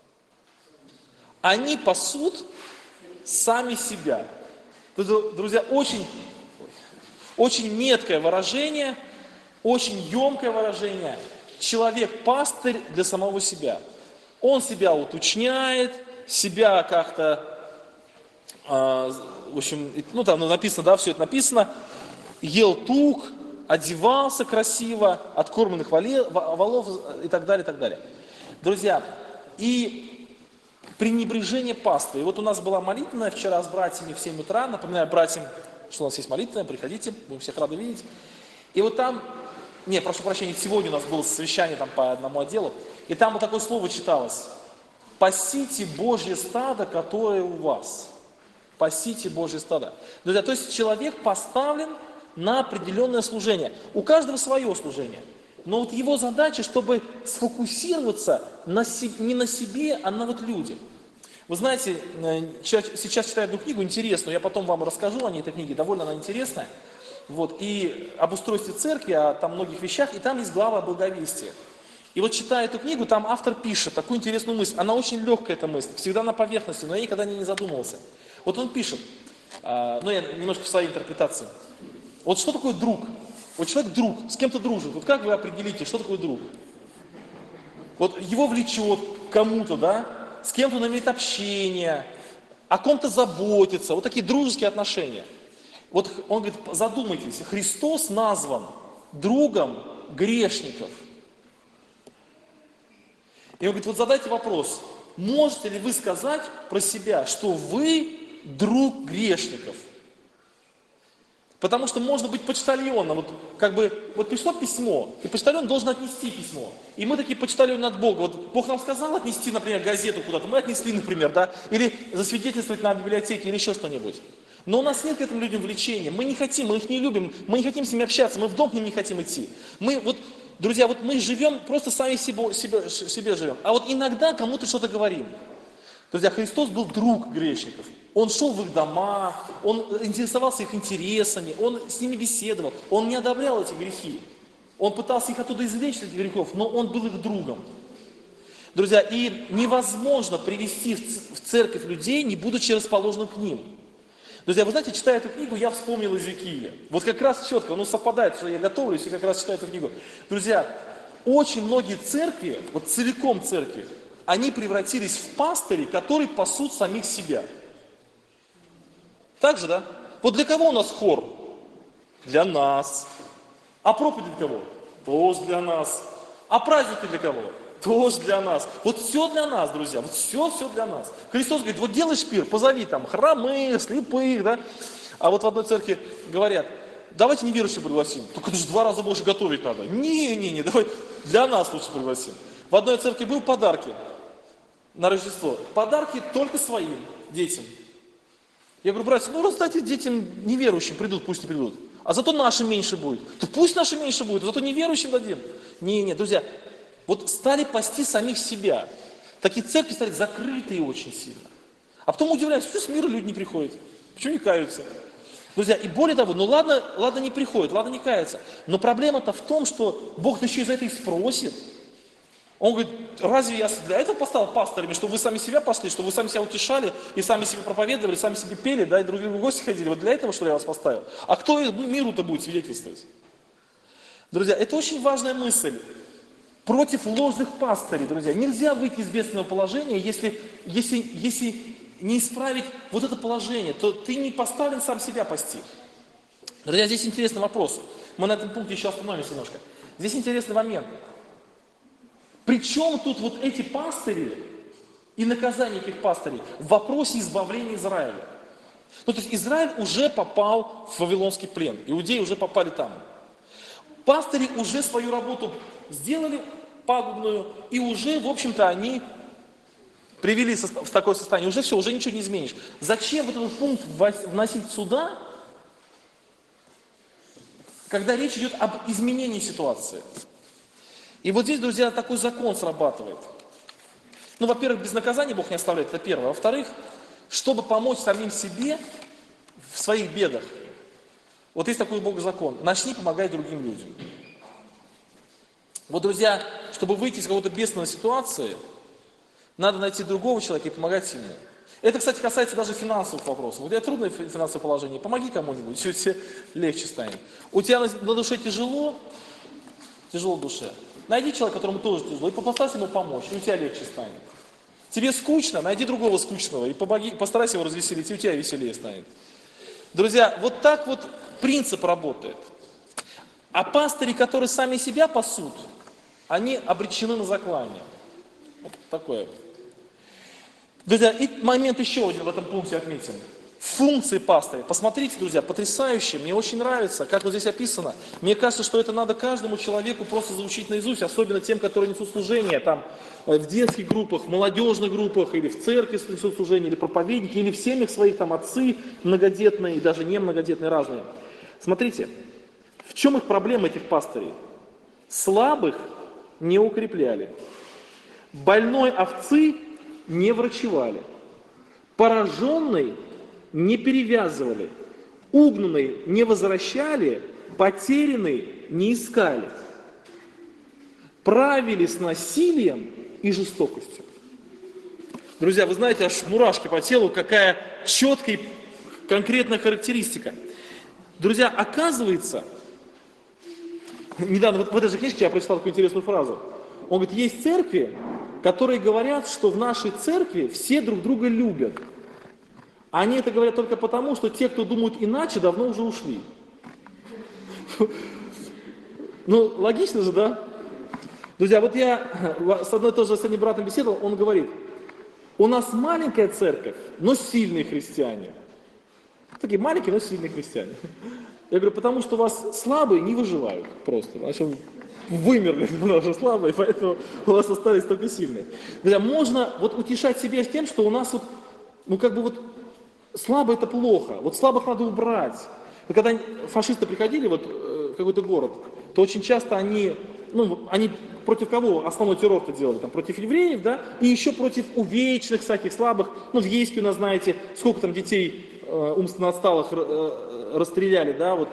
Они пасут сами себя. Друзья, очень меткое выражение, очень емкое выражение. Человек-пастырь для самого себя. Он себя уточняет, себя как-то, в общем, ну там написано, да, все это написано, ел тук, одевался красиво, откормленных волов и так далее, и так далее. Друзья, и пренебрежение паствой. И вот у нас была молитвенная вчера с братьями в 7 утра. Напоминаю братьям, что у нас есть молитвенная, приходите, будем всех рады видеть. И вот там, прошу прощения, сегодня у нас было совещание там по одному отделу, и там вот такое слово читалось. Пасите Божье стадо, которое у вас. Пасите Божье стадо. Друзья, то есть человек поставлен на определенное служение. У каждого свое служение. Но вот его задача, чтобы сфокусироваться не на себе, а на вот людях. Вы знаете, сейчас читаю одну книгу интересную, я потом вам расскажу о ней, этой книге, довольно она интересная. Вот, и об устройстве церкви, о там многих вещах, и там есть глава о благовестии. И вот читая эту книгу, там автор пишет такую интересную мысль. Она очень легкая, эта мысль, всегда на поверхности, но я никогда не задумывался. Вот он пишет, я немножко в своей интерпретации. Вот что такое друг? Вот человек друг, с кем-то дружит. Вот как вы определите, что такое друг? Вот его влечет к кому-то, да? С кем-то он имеет общение, о ком-то заботится. Вот такие дружеские отношения. Вот он говорит, задумайтесь, Христос назван другом грешников. И он говорит, вот задайте вопрос, можете ли вы сказать про себя, что вы друг грешников? Потому что можно быть почтальоном. Вот пришло письмо, и почтальон должен отнести письмо. И мы такие почтальоны от Бога. Вот Бог нам сказал отнести, например, газету куда-то, мы отнесли, например, да, или засвидетельствовать на библиотеке, или еще что-нибудь. Но у нас нет к этим людям влечения, мы не хотим, мы их не любим, мы не хотим с ними общаться, мы в дом к ним не хотим идти. Друзья, мы живем, просто сами себе живем. А вот иногда кому-то что-то говорим. Друзья, Христос был друг грешников. Он шел в их дома, он интересовался их интересами, он с ними беседовал, он не одобрял эти грехи. Он пытался их оттуда извлечь, этих грехов, но он был их другом. Друзья, и невозможно привести в церковь людей, не будучи расположенным к ним. Друзья, вы знаете, читая эту книгу, я вспомнил Иезекииля. Вот как раз четко, совпадает, что я готовлюсь и как раз читаю эту книгу. Друзья, очень многие церкви, вот целиком церкви, они превратились в пастырей, которые пасут самих себя. Так же, да? Вот для кого у нас хор? Для нас. А проповедь для кого? Тоже для нас. А праздники для кого? Тоже для нас. Вот все для нас, друзья. Вот все для нас. Христос говорит, вот делаешь пир, позови там хромых, слепых, да? А вот в одной церкви говорят, давайте неверующих пригласим. Только это же 2 раза больше готовить надо. Не, давай для нас лучше пригласим. В одной церкви был подарки на Рождество. Подарки только своим детям. Я говорю, братья, раздайте детям неверующим, придут, пусть не придут. А зато нашим меньше будет. То пусть нашим меньше будет, а зато неверующим дадим. Не, друзья, вот стали пасти самих себя. Такие церкви стали закрытые очень сильно. А потом удивляются, что с мира люди не приходят. Почему не каются? Друзья, и более того, ладно не приходят, ладно не каются. Но проблема-то в том, что Бог еще и за это и спросит. Он говорит, разве я для этого поставил пасторами, чтобы вы сами себя пасли, чтобы вы сами себя утешали, и сами себе проповедовали, сами себе пели, да, и другие в гости ходили. Вот для этого, что ли, я вас поставил? А кто миру-то будет свидетельствовать? Друзья, это очень важная мысль. против ложных пастырей, друзья. Нельзя выйти из бедственного положения, если не исправить вот это положение, то ты не поставлен сам себя пасти. Друзья, здесь интересный вопрос. Мы на этом пункте еще остановимся немножко. Здесь интересный момент. Причем тут вот эти пастыри и наказание этих пастырей в вопросе избавления Израиля? Ну, то есть Израиль уже попал в Вавилонский плен, иудеи уже попали там. Пастыри уже свою работу сделали пагубную, и уже, в общем-то, они привели в такое состояние. Уже все, уже ничего не изменишь. Зачем вот этот пункт вносить сюда, когда речь идет об изменении ситуации? И вот здесь, друзья, такой закон срабатывает. Ну, во-первых, без наказания Бог не оставляет, это первое. Во-вторых, чтобы помочь самим себе в своих бедах. Вот есть такой Бог закон. Начни помогать другим людям. Вот, друзья, чтобы выйти из какой-то бедственной ситуации, надо найти другого человека и помогать ему. Это, кстати, касается даже финансовых вопросов. У тебя трудное финансовое положение, помоги кому-нибудь, все тебе легче станет. У тебя на душе тяжело в душе. Найди человека, которому тоже тяжело, и попытайся ему помочь, и у тебя легче станет. Тебе скучно, найди другого скучного, и постарайся его развеселить, и у тебя веселее станет. Друзья, вот так вот принцип работает. А пастыри, которые сами себя пасут, они обречены на заклание. Вот такое. Друзья, и момент еще один в этом пункте отметим. Функции пастыря. Посмотрите, друзья, потрясающе. Мне очень нравится, как вот здесь описано. Мне кажется, что это надо каждому человеку просто заучить наизусть, особенно тем, которые несут служение там, в детских группах, в молодежных группах, или в церкви несут служение, или проповедники, или в семьях своих, там отцы многодетные, и даже не многодетные, разные. Смотрите, в чем их проблема, этих пастырей? Слабых не укрепляли, больной овцы не врачевали, пораженный не перевязывали, угнанный не возвращали, потерянный не искали, правили с насилием и жестокостью. Друзья, вы знаете, аж мурашки по телу, какая четкая и конкретная характеристика. Друзья, оказывается, недавно в этой же книжке я прочитал такую интересную фразу. Он говорит, есть церкви, которые говорят, что в нашей церкви все друг друга любят. Они это говорят только потому, что те, кто думают иначе, давно уже ушли. Ну, логично же, да? Друзья, вот я с одной тоже с одним братом беседовал, он говорит, у нас маленькая церковь, но сильные христиане. Такие маленькие, но сильные христиане. Я говорю, потому что у вас слабые не выживают просто. Значит, вымерли уже слабые, поэтому у вас остались только сильные. Друзья, можно вот утешать себя тем, что у нас вот, ну как бы вот, слабо это плохо, вот слабых надо убрать. Но когда фашисты приходили вот, в какой-то город, то очень часто они против кого основной террор-то делали? Там, против евреев, да, и еще против увечных всяких слабых. Ну, в Ейске у нас, знаете, сколько там детей умственно отсталых расстреляли, да, вот.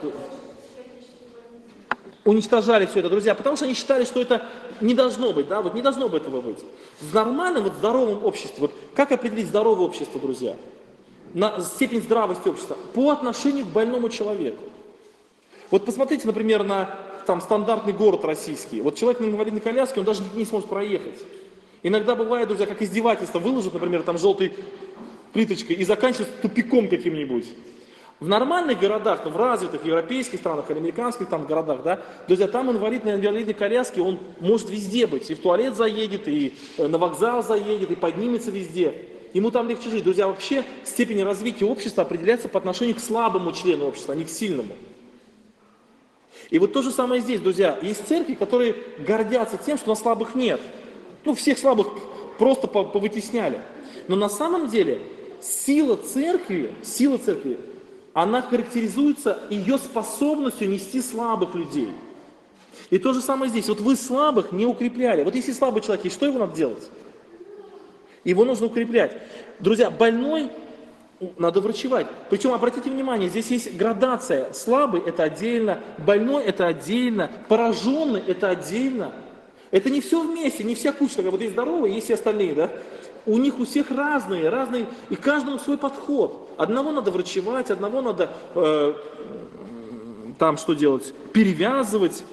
Уничтожали все это, друзья, потому что они считали, что это не должно быть, да, вот не должно бы этого быть. В нормальном, вот здоровом обществе, вот как определить здоровое общество, друзья? На степень здравости общества по отношению к больному человеку. Вот посмотрите, например, на там, стандартный город российский. Вот человек на инвалидной коляске, он даже не сможет проехать. Иногда бывает, друзья, как издевательство, выложат, например, там желтой плиточкой и заканчивается тупиком каким-нибудь. В нормальных городах, в развитых европейских странах, американских там городах, да, друзья, там инвалид на инвалидной коляске, он может везде быть. И в туалет заедет, и на вокзал заедет, и поднимется везде. Ему там легче жить. Друзья, вообще степень развития общества определяется по отношению к слабому члену общества, а не к сильному. И вот то же самое здесь, друзья. Есть церкви, которые гордятся тем, что у нас слабых нет. Ну, всех слабых просто повытесняли. Но на самом деле сила церкви, она характеризуется ее способностью нести слабых людей. И то же самое здесь. Вот вы слабых не укрепляли. Вот если слабый человек есть, что его надо делать? Его нужно укреплять. Друзья, больной надо врачевать. Причем, обратите внимание, здесь есть градация. Слабый – это отдельно, больной – это отдельно, пораженный – это отдельно. Это не все вместе, не вся куча. Вот есть здоровые, есть и остальные, да? У них у всех разные, и каждому свой подход. Одного надо врачевать, одного надо там что делать? Перевязывать,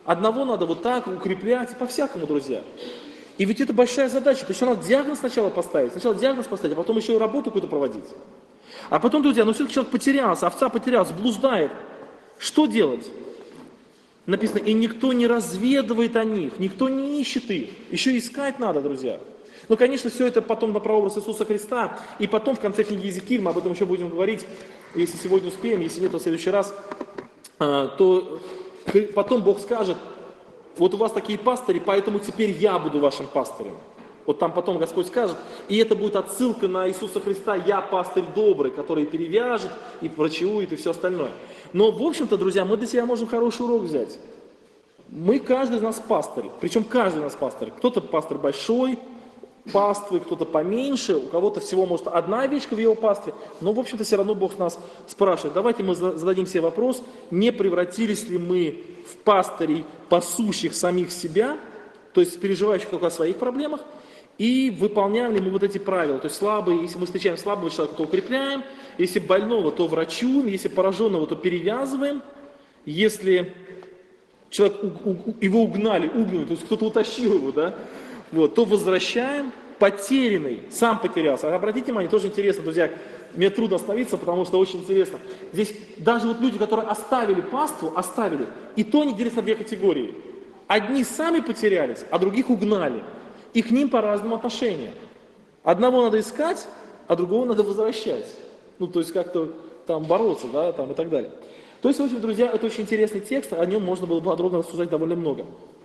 Одного надо вот так укреплять, по-всякому, друзья. И ведь это большая задача. То есть надо диагноз сначала поставить. Сначала диагноз поставить, а потом еще и работу какую-то проводить. А потом, друзья, ну все-таки человек потерялся, овца потерялась, блуждает. Что делать? Написано, и никто не разведывает о них, никто не ищет их. Еще искать надо, друзья. Ну, конечно, все это потом на прообраз Иисуса Христа. И потом в конце книги Иезекииль, мы об этом еще будем говорить, если сегодня успеем, если нет, то в следующий раз, то потом Бог скажет, вот у вас такие пастыри, поэтому теперь я буду вашим пастырем. Вот там потом Господь скажет, и это будет отсылка на Иисуса Христа, я пастырь добрый, который перевяжет и врачует и все остальное. Но, в общем-то, друзья, мы для себя можем хороший урок взять. Мы, каждый из нас пастырь, причем каждый из нас пастырь. Кто-то пастырь большой, паствы, кто-то поменьше, у кого-то всего может одна овечка в его пастве, но, в общем-то, все равно Бог нас спрашивает. Давайте мы зададим себе вопрос, не превратились ли мы в пастырей, пасущих самих себя, то есть переживающих только о своих проблемах, и выполняем ли мы вот эти правила. То есть слабые, если мы встречаем слабого человека, то укрепляем, если больного, то врачуем, если пораженного, то перевязываем, если человек, его угнали, то есть кто-то утащил его, да, вот, то возвращаем. Потерянный, сам потерялся. Обратите внимание, тоже интересно, друзья, мне трудно остановиться, потому что очень интересно. Здесь даже вот люди, которые оставили паству, и то они делятся на две категории. Одни сами потерялись, а других угнали. И к ним по-разному отношения. Одного надо искать, а другого надо возвращать. Ну, то есть как-то там бороться, да, там и так далее. То есть, в общем, друзья, это очень интересный текст, о нем можно было подробно рассуждать довольно много.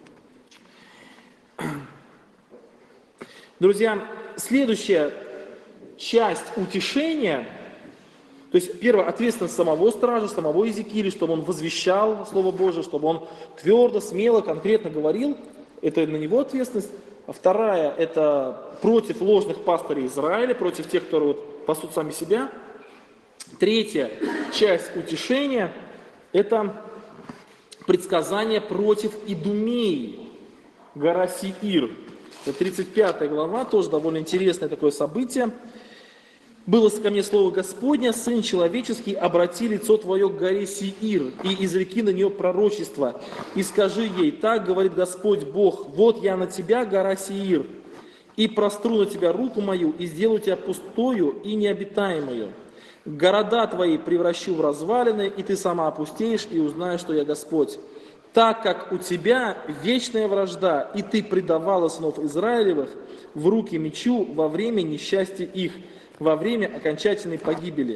Друзья, следующая часть утешения, то есть первое, ответственность самого стража, самого Иезекииля, чтобы он возвещал Слово Божие, чтобы он твердо, смело, конкретно говорил, это на него ответственность. А вторая, это против ложных пастырей Израиля, против тех, которые вот пасут сами себя. Третья часть утешения, это предсказание против Идумеи, гора Сеир. Это 35 глава, тоже довольно интересное такое событие. «Было ко мне слово Господня, Сын человеческий, обрати лицо твое к горе Сеир, и изреки на нее пророчество, и скажи ей, так говорит Господь Бог, вот я на тебя, гора Сеир, и простру на тебя руку мою, и сделаю тебя пустою и необитаемою. Города твои превращу в развалины, и ты сама опустеешь, и узнаешь, что я Господь. Так как у тебя вечная вражда, и ты предавала сынов Израилевых в руки мечу во время несчастья их, во время окончательной погибели.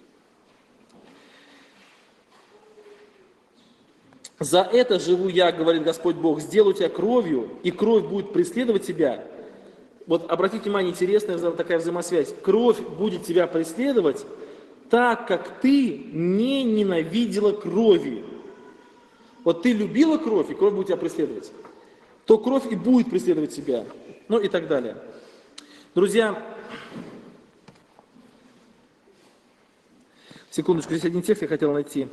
За это живу я, говорит Господь Бог, сделаю тебя кровью, и кровь будет преследовать тебя». Вот обратите внимание, интересная такая взаимосвязь. Кровь будет тебя преследовать, так как ты не ненавидела крови. Вот ты любила кровь, и кровь будет тебя преследовать. То кровь и будет преследовать тебя. Ну и так далее. Друзья, секундочку, здесь один текст я хотел найти.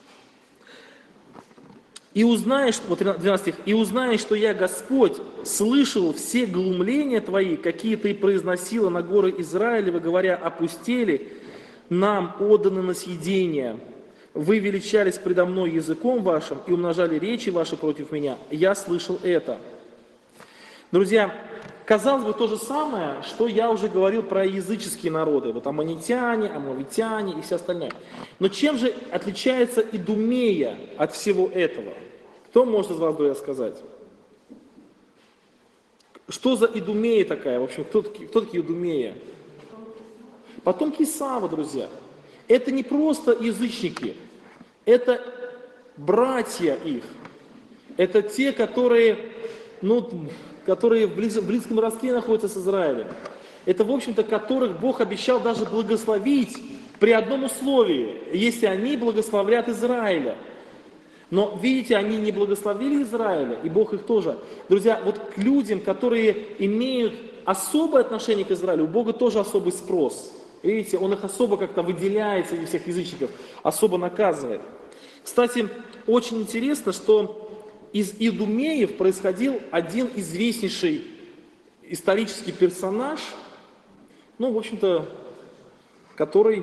«И узнаешь», вот 12 стих, «и узнаешь, что я Господь, слышал все глумления твои, какие ты произносила на горы Израилева, говоря, опустели, нам отданы на съедение. Вы величались предо мной языком вашим и умножали речи ваши против меня. Я слышал это». Друзья, казалось бы, то же самое, что я уже говорил про языческие народы. Вот аммонитяне, аммавитяне и все остальное. Но чем же отличается Идумея от всего этого? Кто может из вас, друзья, сказать? Что за Идумея такая? В общем, кто такие Идумея? Потомки Исава, друзья. Это не просто язычники. Это братья их. Это те, которые в близком родстве находятся с Израилем. Это, в общем-то, которых Бог обещал даже благословить при одном условии, если они благословлят Израиля. Но, видите, они не благословили Израиля, и Бог их тоже. Друзья, вот к людям, которые имеют особое отношение к Израилю, у Бога тоже особый спрос. Видите, Он их особо как-то выделяет среди всех язычников, особо наказывает. Кстати, очень интересно, что из Идумеев происходил один известнейший исторический персонаж, в общем-то, который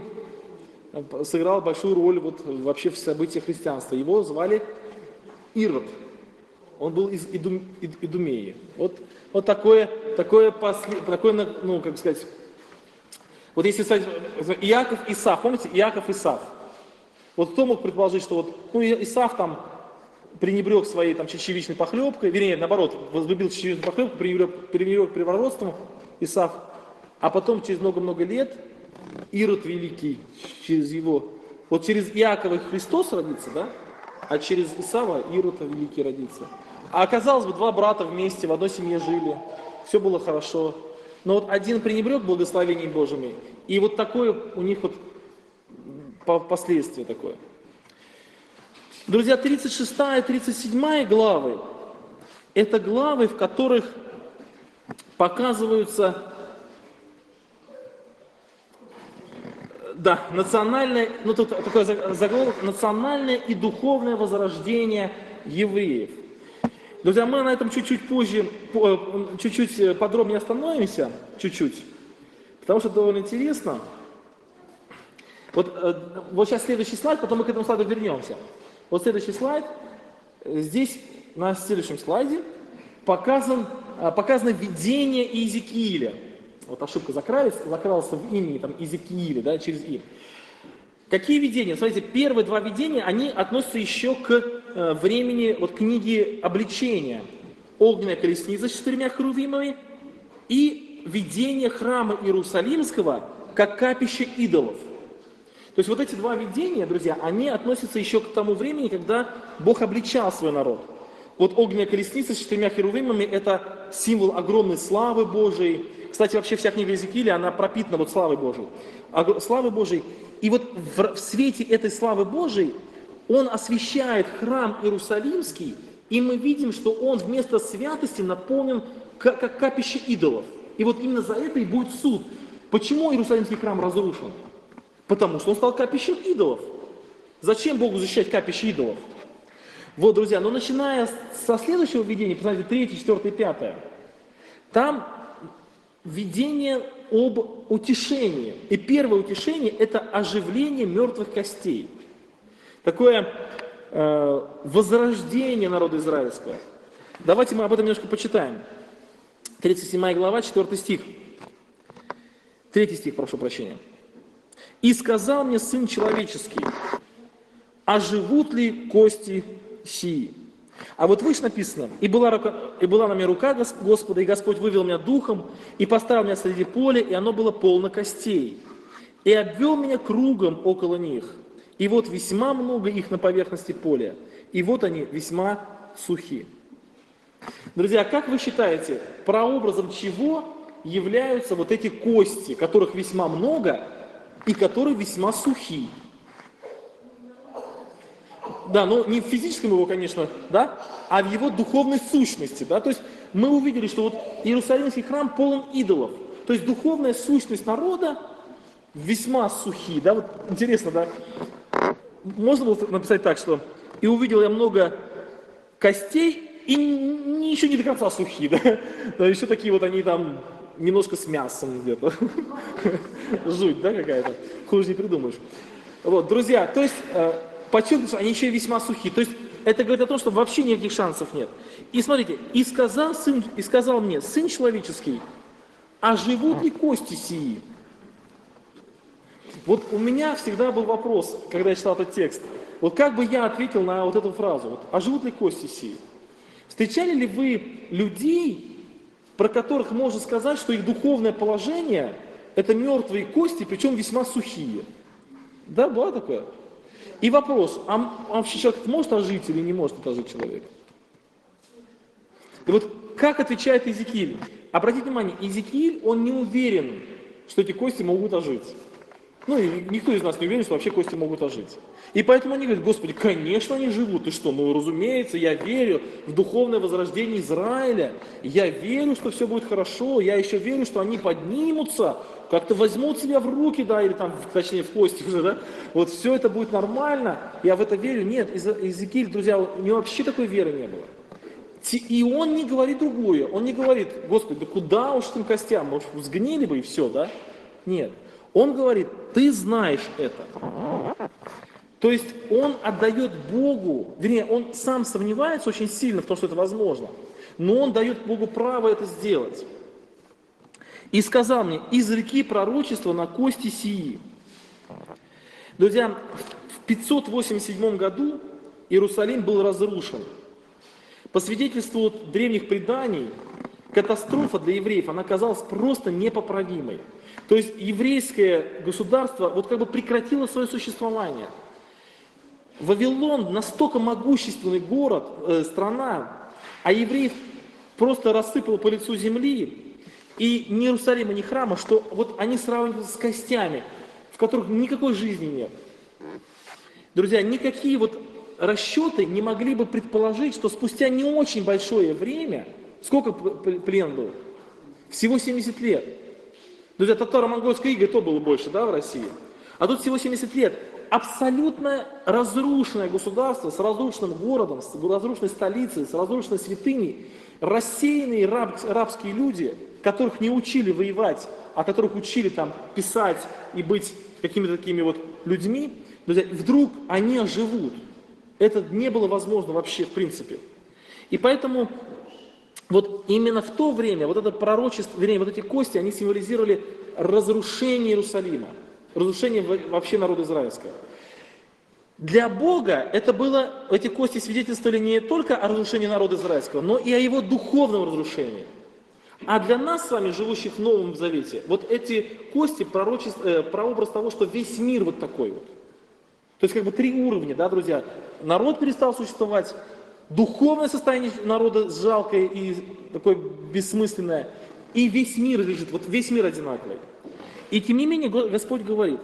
сыграл большую роль вообще в событиях христианства. Его звали Ирод. Он был из Идумеи. Вот такое, ну, как сказать, вот если сказать, Иаков, Исав, помните, Иаков, Исав. Вот кто мог предположить, что вот, ну, Исав там пренебрег своей там чечевичной похлебкой, вернее, наоборот, возлюбил чечевичную похлебку, пренебрег приворотством Исав, а потом через много-много лет Ирод Великий, через его, вот через Иакова Христос родится, да, а через Исава Ирод Великий родится. А оказалось бы, два брата вместе в одной семье жили, все было хорошо, но вот один пренебрег благословением Божьими, и вот такое у них вот последствие такое. Друзья, 36 и 37 главы – это главы, в которых показываются, да, национальное, ну тут такой заголовок, национальное и духовное возрождение евреев. Друзья, мы на этом чуть-чуть позже, чуть-чуть подробнее остановимся, чуть-чуть, потому что это довольно интересно. Вот сейчас следующий слайд, потом мы к этому слайду вернемся. Вот следующий слайд. Здесь на следующем слайде показано видение Иезекииля. Вот ошибка закралась в имени там, Иезекииля, да, через «и». Какие видения? Смотрите, первые два видения, они относятся еще к времени вот, книги обличения. Огненная колесница с 4 херувимами и видение храма Иерусалимского как капище идолов. То есть вот эти два видения, друзья, они относятся еще к тому времени, когда Бог обличал свой народ. Вот огненная колесница с 4 херувимами – это символ огромной славы Божией. Кстати, вообще вся книга Иезекииля, она пропитана вот славой Божией. Славы Божией. И вот в свете этой славы Божией он освещает храм Иерусалимский, и мы видим, что он вместо святости наполнен как капище идолов. И вот именно за это и будет суд. Почему Иерусалимский храм разрушен? Потому что он стал капищем идолов. Зачем Богу защищать капище идолов? Вот, друзья, но начиная со следующего видения, посмотрите, 3, 4, 5, там видение об утешении. И первое утешение – это оживление мертвых костей. Такое возрождение народа израильского. Давайте мы об этом немножко почитаем. 37 глава, 4 стих. 3 стих, прошу прощения. «И сказал мне Сын Человеческий, а живут ли кости сии?» А вот выше написано, «И была на мне рука Господа, и Господь вывел меня духом, и поставил меня среди поля, и оно было полно костей. И обвел меня кругом около них, и вот весьма много их на поверхности поля, и вот они весьма сухи». Друзья, как вы считаете, прообразом чего являются вот эти кости, которых весьма много, и которые весьма сухи? Да, но не в физическом его, конечно, да, а в его духовной сущности, да, то есть мы увидели, что вот Иерусалимский храм полон идолов, то есть духовная сущность народа весьма сухи, да, вот интересно, да, можно было написать так, что «и увидел я много костей, и еще не до конца сухи», да, еще такие вот они там немножко с мясом где-то. Жуть, да, какая-то? Хуже не придумаешь. Вот, друзья, то есть, подчеркиваю, что они еще и весьма сухи. То есть, это говорит о том, что вообще никаких шансов нет. И смотрите, и сказал мне, Сын Человеческий, а живут ли кости сии? Вот у меня всегда был вопрос, когда я читал этот текст. Вот как бы я ответил на вот эту фразу? Вот, а живут ли кости сии? Встречали ли вы людей, про которых можно сказать, что их духовное положение – это мертвые кости, причем весьма сухие? Да, было такое? И вопрос, а вообще человек может ожить или не может ожить человек? И вот как отвечает Иезекииль? Обратите внимание, Иезекииль, он не уверен, что эти кости могут ожить. Ну, и никто из нас не уверен, что вообще кости могут ожить. И поэтому они говорят: Господи, конечно они живут. Ты что? Ну, разумеется, я верю в духовное возрождение Израиля. Я верю, что все будет хорошо. Я еще верю, что они поднимутся, как-то возьмут себя в руки, да, или там, точнее, в кости уже, да. Вот все это будет нормально. Я в это верю. Нет, Иезекииль, друзья, у него вообще такой веры не было. И он не говорит другое. Он не говорит: Господи, да куда уж этим костям? Может, сгнили бы и все, да? Нет. Он говорит: ты знаешь это. То есть он отдает Богу, вернее, он сам сомневается очень сильно в том, что это возможно, но он дает Богу право это сделать. И сказал мне: изреки пророчество на кости сии. Друзья, в 587 году Иерусалим был разрушен. По свидетельству древних преданий, катастрофа для евреев, она оказалась просто непоправимой. То есть еврейское государство вот как бы прекратило свое существование. Вавилон настолько могущественный город, страна, а евреев просто рассыпало по лицу земли, и ни Иерусалима, ни храма, что вот они сравниваются с костями, в которых никакой жизни нет. Друзья, никакие вот расчеты не могли бы предположить, что спустя не очень большое время, сколько плен был? Всего 70 лет. Друзья, татаро-монгольское иго то было больше, да, в России? А тут всего 70 лет. Абсолютно разрушенное государство с разрушенным городом, с разрушенной столицей, с разрушенной святыней, рассеянные рабские люди, которых не учили воевать, а которых учили там писать и быть какими-то такими вот людьми, друзья, вдруг они оживут. Это не было возможно вообще в принципе. И поэтому вот именно в то время вот это пророчество, вернее, вот эти кости, они символизировали разрушение Иерусалима, разрушение вообще народа израильского. Для Бога это было, эти кости свидетельствовали не только о разрушении народа израильского, но и о его духовном разрушении. А для нас с вами, живущих в Новом Завете, вот эти кости прообраз того, что весь мир вот такой вот. То есть как бы три уровня, да, друзья. Народ перестал существовать, духовное состояние народа жалкое и такое бессмысленное, и весь мир лежит, вот весь мир одинаковый. И тем не менее Господь говорит: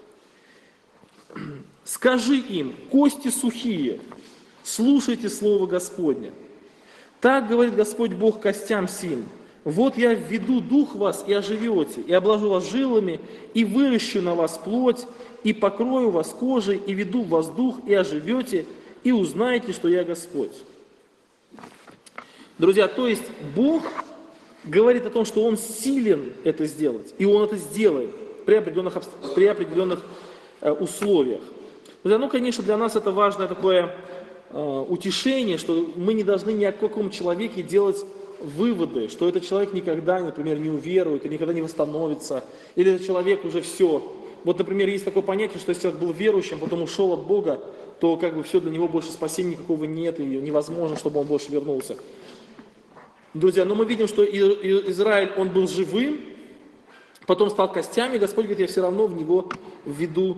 скажи им, кости сухие, слушайте слово Господне. Так говорит Господь Бог костям сим: вот я введу дух в вас, и оживете, и обложу вас жилами, и выращу на вас плоть, и покрою вас кожей, и веду в вас дух, и оживете, и узнаете, что я Господь. Друзья, то есть Бог говорит о том, что Он силен это сделать, и Он это сделает при определенных условиях. Друзья, ну, конечно, для нас это важное такое утешение, что мы не должны ни о каком человеке делать выводы, что этот человек никогда, например, не уверует, или никогда не восстановится, или этот человек уже все. Вот, например, есть такое понятие, что если человек был верующим, потом ушел от Бога, то как бы все, для него больше спасения никакого нет, и невозможно, чтобы он больше вернулся. Друзья, но мы видим, что Израиль, он был живым, потом стал костями, Господь говорит: я все равно в него введу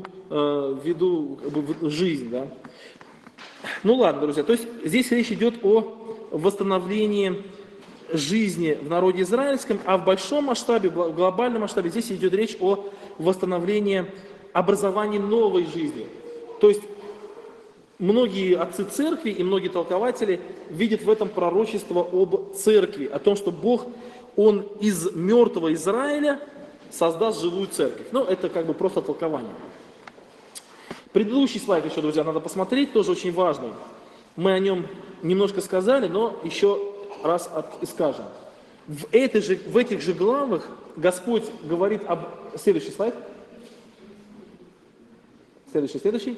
жизнь. Да? Ну ладно, друзья, то есть здесь речь идет о восстановлении жизни в народе израильском, а в большом масштабе, в глобальном масштабе здесь идет речь о восстановлении образования новой жизни. То есть многие отцы церкви и многие толкователи видят в этом пророчество об церкви, о том, что Бог, Он из мертвого Израиля создаст живую церковь. Ну, это как бы просто толкование. Предыдущий слайд еще, друзья, надо посмотреть, тоже очень важный. Мы о нем немножко сказали, но еще раз скажем. В этих же главах Господь говорит об... Следующий слайд. Следующий.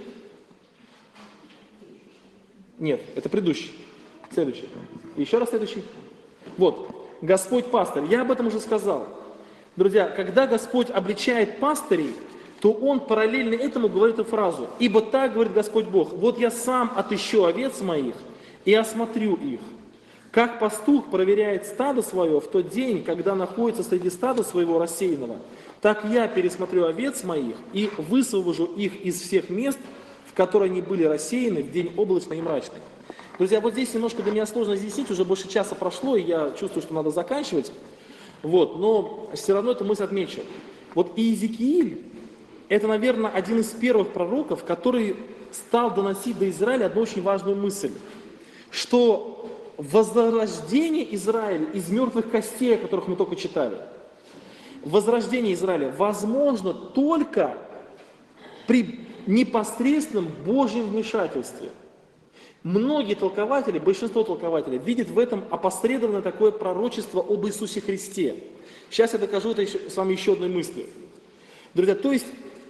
Нет, это предыдущий. Следующий. Еще раз следующий. Вот. Господь пастырь. Я об этом уже сказал. Друзья, когда Господь обличает пастырей, то Он параллельно этому говорит эту фразу: «Ибо так говорит Господь Бог, вот я сам отыщу овец моих и осмотрю их. Как пастух проверяет стадо свое в тот день, когда находится среди стада своего рассеянного, так я пересмотрю овец моих и высвобожу их из всех мест, в которые они были рассеяны в день облачный и мрачный». Друзья, вот здесь немножко для меня сложно изъяснить, уже больше часа прошло, и я чувствую, что надо заканчивать. Вот, но все равно эту мысль отмечу. Вот Иезекииль – это, наверное, один из первых пророков, который стал доносить до Израиля одну очень важную мысль, что возрождение Израиля из мертвых костей, о которых мы только читали, возрождение Израиля возможно только при непосредственном Божьем вмешательстве. Многие толкователи, большинство толкователей видят в этом опосредованное такое пророчество об Иисусе Христе. Сейчас я докажу это с вами еще одной мыслью. Друзья, то есть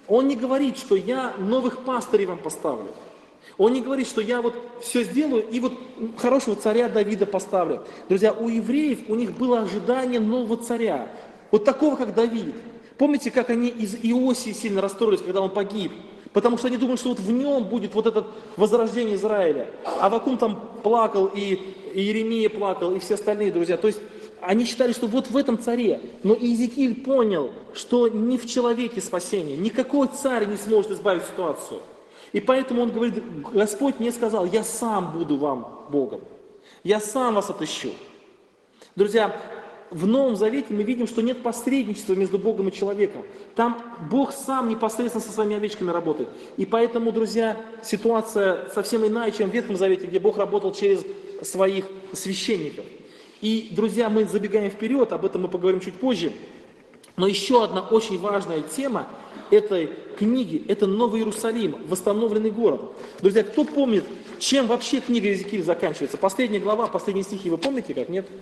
Он не говорит, что я новых пастырей вам поставлю. Он не говорит, что я вот все сделаю и вот хорошего царя Давида поставлю. Друзья, у евреев, у них было ожидание нового царя. Вот такого, как Давид. Помните, как они из Иосии сильно расстроились, когда он погиб? Потому что они думали, что вот в нем будет вот это возрождение Израиля. А Авакум там плакал, и Иеремия плакал, и все остальные друзья. То есть они считали, что вот в этом царе. Но Иезекииль понял, что не в человеке спасение. Никакой царь не сможет избавить ситуацию. И поэтому он говорит: Господь мне сказал, я сам буду вам Богом. Я сам вас отыщу. Друзья, в Новом Завете мы видим, что нет посредничества между Богом и человеком. Там Бог сам непосредственно со своими овечками работает. И поэтому, друзья, ситуация совсем иная, чем в Ветхом Завете, где Бог работал через своих священников. И, друзья, мы забегаем вперед, об этом мы поговорим чуть позже. Но еще одна очень важная тема этой книги – это Новый Иерусалим, восстановленный город. Друзья, кто помнит, чем вообще книга Иезекииль заканчивается? Последняя глава, последние стихи, вы помните как, нет?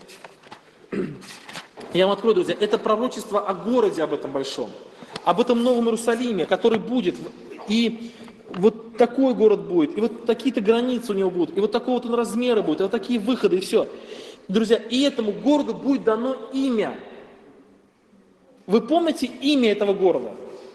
Я вам открою, друзья, это пророчество о городе, об этом большом, об этом Новом Иерусалиме, который будет, и вот такой город будет, и вот такие-то границы у него будут, и вот такого-то он размера будет, и вот такие выходы, и все. Друзья, и этому городу будет дано имя. Вы помните имя этого города?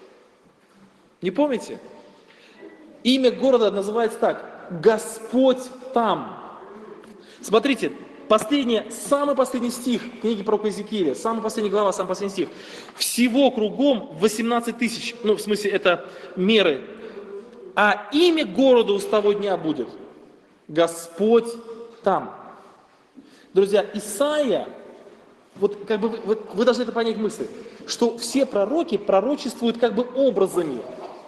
Не помните? Имя города называется так: Господь там. Смотрите, самый последний стих книги пророка Иезекииля, самая последняя глава, самый последний стих. Всего кругом 18 тысяч, в смысле это меры. А имя города у того дня будет: Господь там. Друзья, Исаия, вот как бы вы должны это понять мысль, что все пророки пророчествуют как бы образами.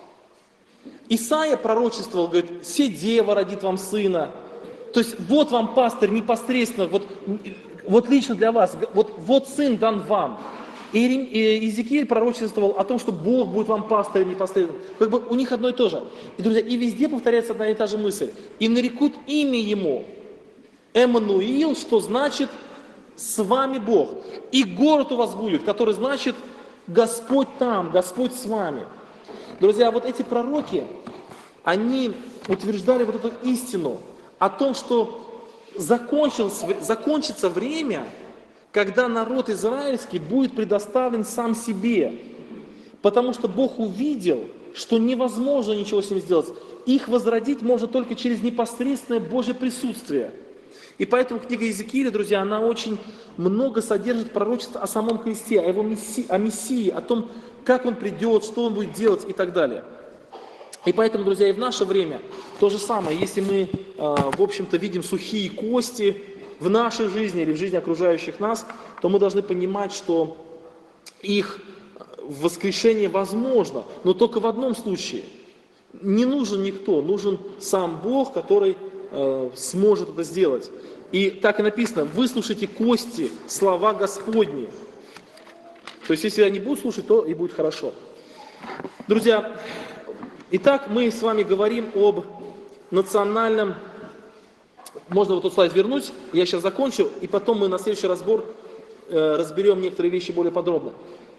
Исаия пророчествовал, говорит: «Се дева родит вам сына». То есть вот вам пастырь непосредственно, вот лично для вас, вот сын дан вам. И Иезекииль пророчествовал о том, что Бог будет вам пастырем непосредственно. Как бы у них одно и то же. И, друзья, и везде повторяется одна и та же мысль. И нарекут имя ему Эммануил, что значит «с вами Бог». И город у вас будет, который значит «Господь там, Господь с вами». Друзья, вот эти пророки, они утверждали вот эту истину о том, что закончится время, когда народ израильский будет предоставлен сам себе. Потому что Бог увидел, что невозможно ничего с ним сделать. Их возродить можно только через непосредственное Божье присутствие. И поэтому книга Иезекииля, друзья, она очень много содержит пророчеств о самом Христе, о его Мессии, о том, как он придет, что он будет делать и так далее. И поэтому, друзья, и в наше время то же самое. Если мы, в общем-то, видим сухие кости в нашей жизни или в жизни окружающих нас, то мы должны понимать, что их воскрешение возможно, но только в одном случае. Не нужен никто, нужен сам Бог, который сможет это сделать. И так и написано: выслушайте кости, слова Господни. То есть, если они будут слушать, то и будет хорошо. Друзья, итак, мы с вами говорим об национальном... Можно вот тот слайд вернуть, я сейчас закончу, и потом мы на следующий разбор разберем некоторые вещи более подробно.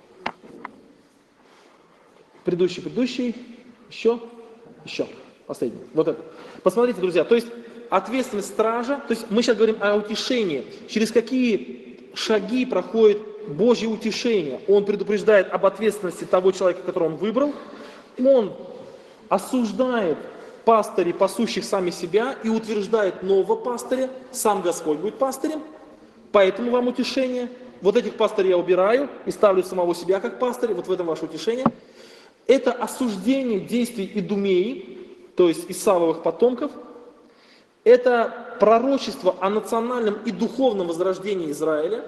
Предыдущий, еще, последний, вот это. Посмотрите, друзья, то есть ответственность стража, то есть мы сейчас говорим о утешении, через какие шаги проходит Божье утешение. Он предупреждает об ответственности того человека, которого он выбрал, он осуждает пастырей, пасущих сами себя, и утверждает нового пастыря, сам Господь будет пастырем, поэтому вам утешение. Вот этих пастырей я убираю и ставлю самого себя как пастырь, вот в этом ваше утешение. Это осуждение действий Идумеи, то есть Исавовых потомков. Это пророчество о национальном и духовном возрождении Израиля.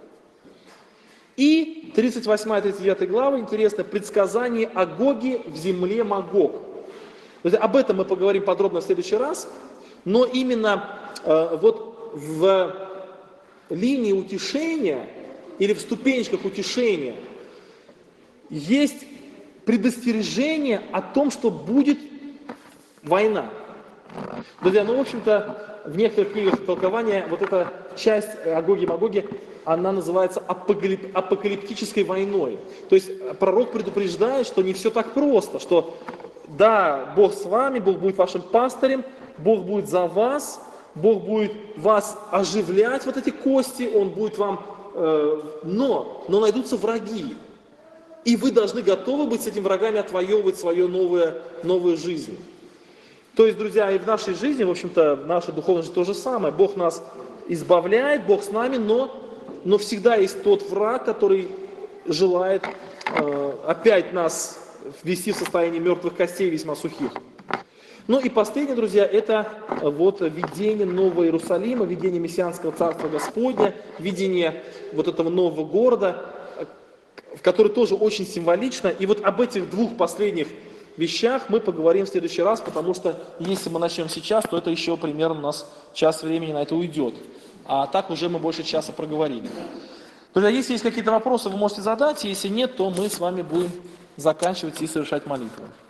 И 38-39 глава, интересно, предсказание о Гоге в земле Магог. Об этом мы поговорим подробно в следующий раз, но именно вот в линии утешения или в ступенечках утешения есть предостережение о том, что будет война. Друзья, в общем-то, в некоторых книгах толкования вот эта часть о Гоге и Магоге она называется апокалиптической войной. То есть пророк предупреждает, что не все так просто, что да, Бог с вами, Бог будет вашим пастырем, Бог будет за вас, Бог будет вас оживлять, вот эти кости, Он будет вам, но найдутся враги. И вы должны готовы быть с этими врагами отвоевывать свою новую жизнь. То есть, друзья, и в нашей жизни, в общем-то, в нашей духовной жизни то же самое. Бог нас избавляет, Бог с нами, но всегда есть тот враг, который желает опять нас ввести в состояние мертвых костей, весьма сухих. Ну и последнее, друзья, это вот видение Нового Иерусалима, видение Мессианского Царства Господня, видение вот этого нового города, который тоже очень символично. И вот об этих двух последних вещах мы поговорим в следующий раз, потому что если мы начнем сейчас, то это еще примерно у нас час времени на это уйдет. А так уже мы больше часа проговорили. Друзья, если есть какие-то вопросы, вы можете задать. Если нет, то мы с вами будем заканчивать и совершать молитву.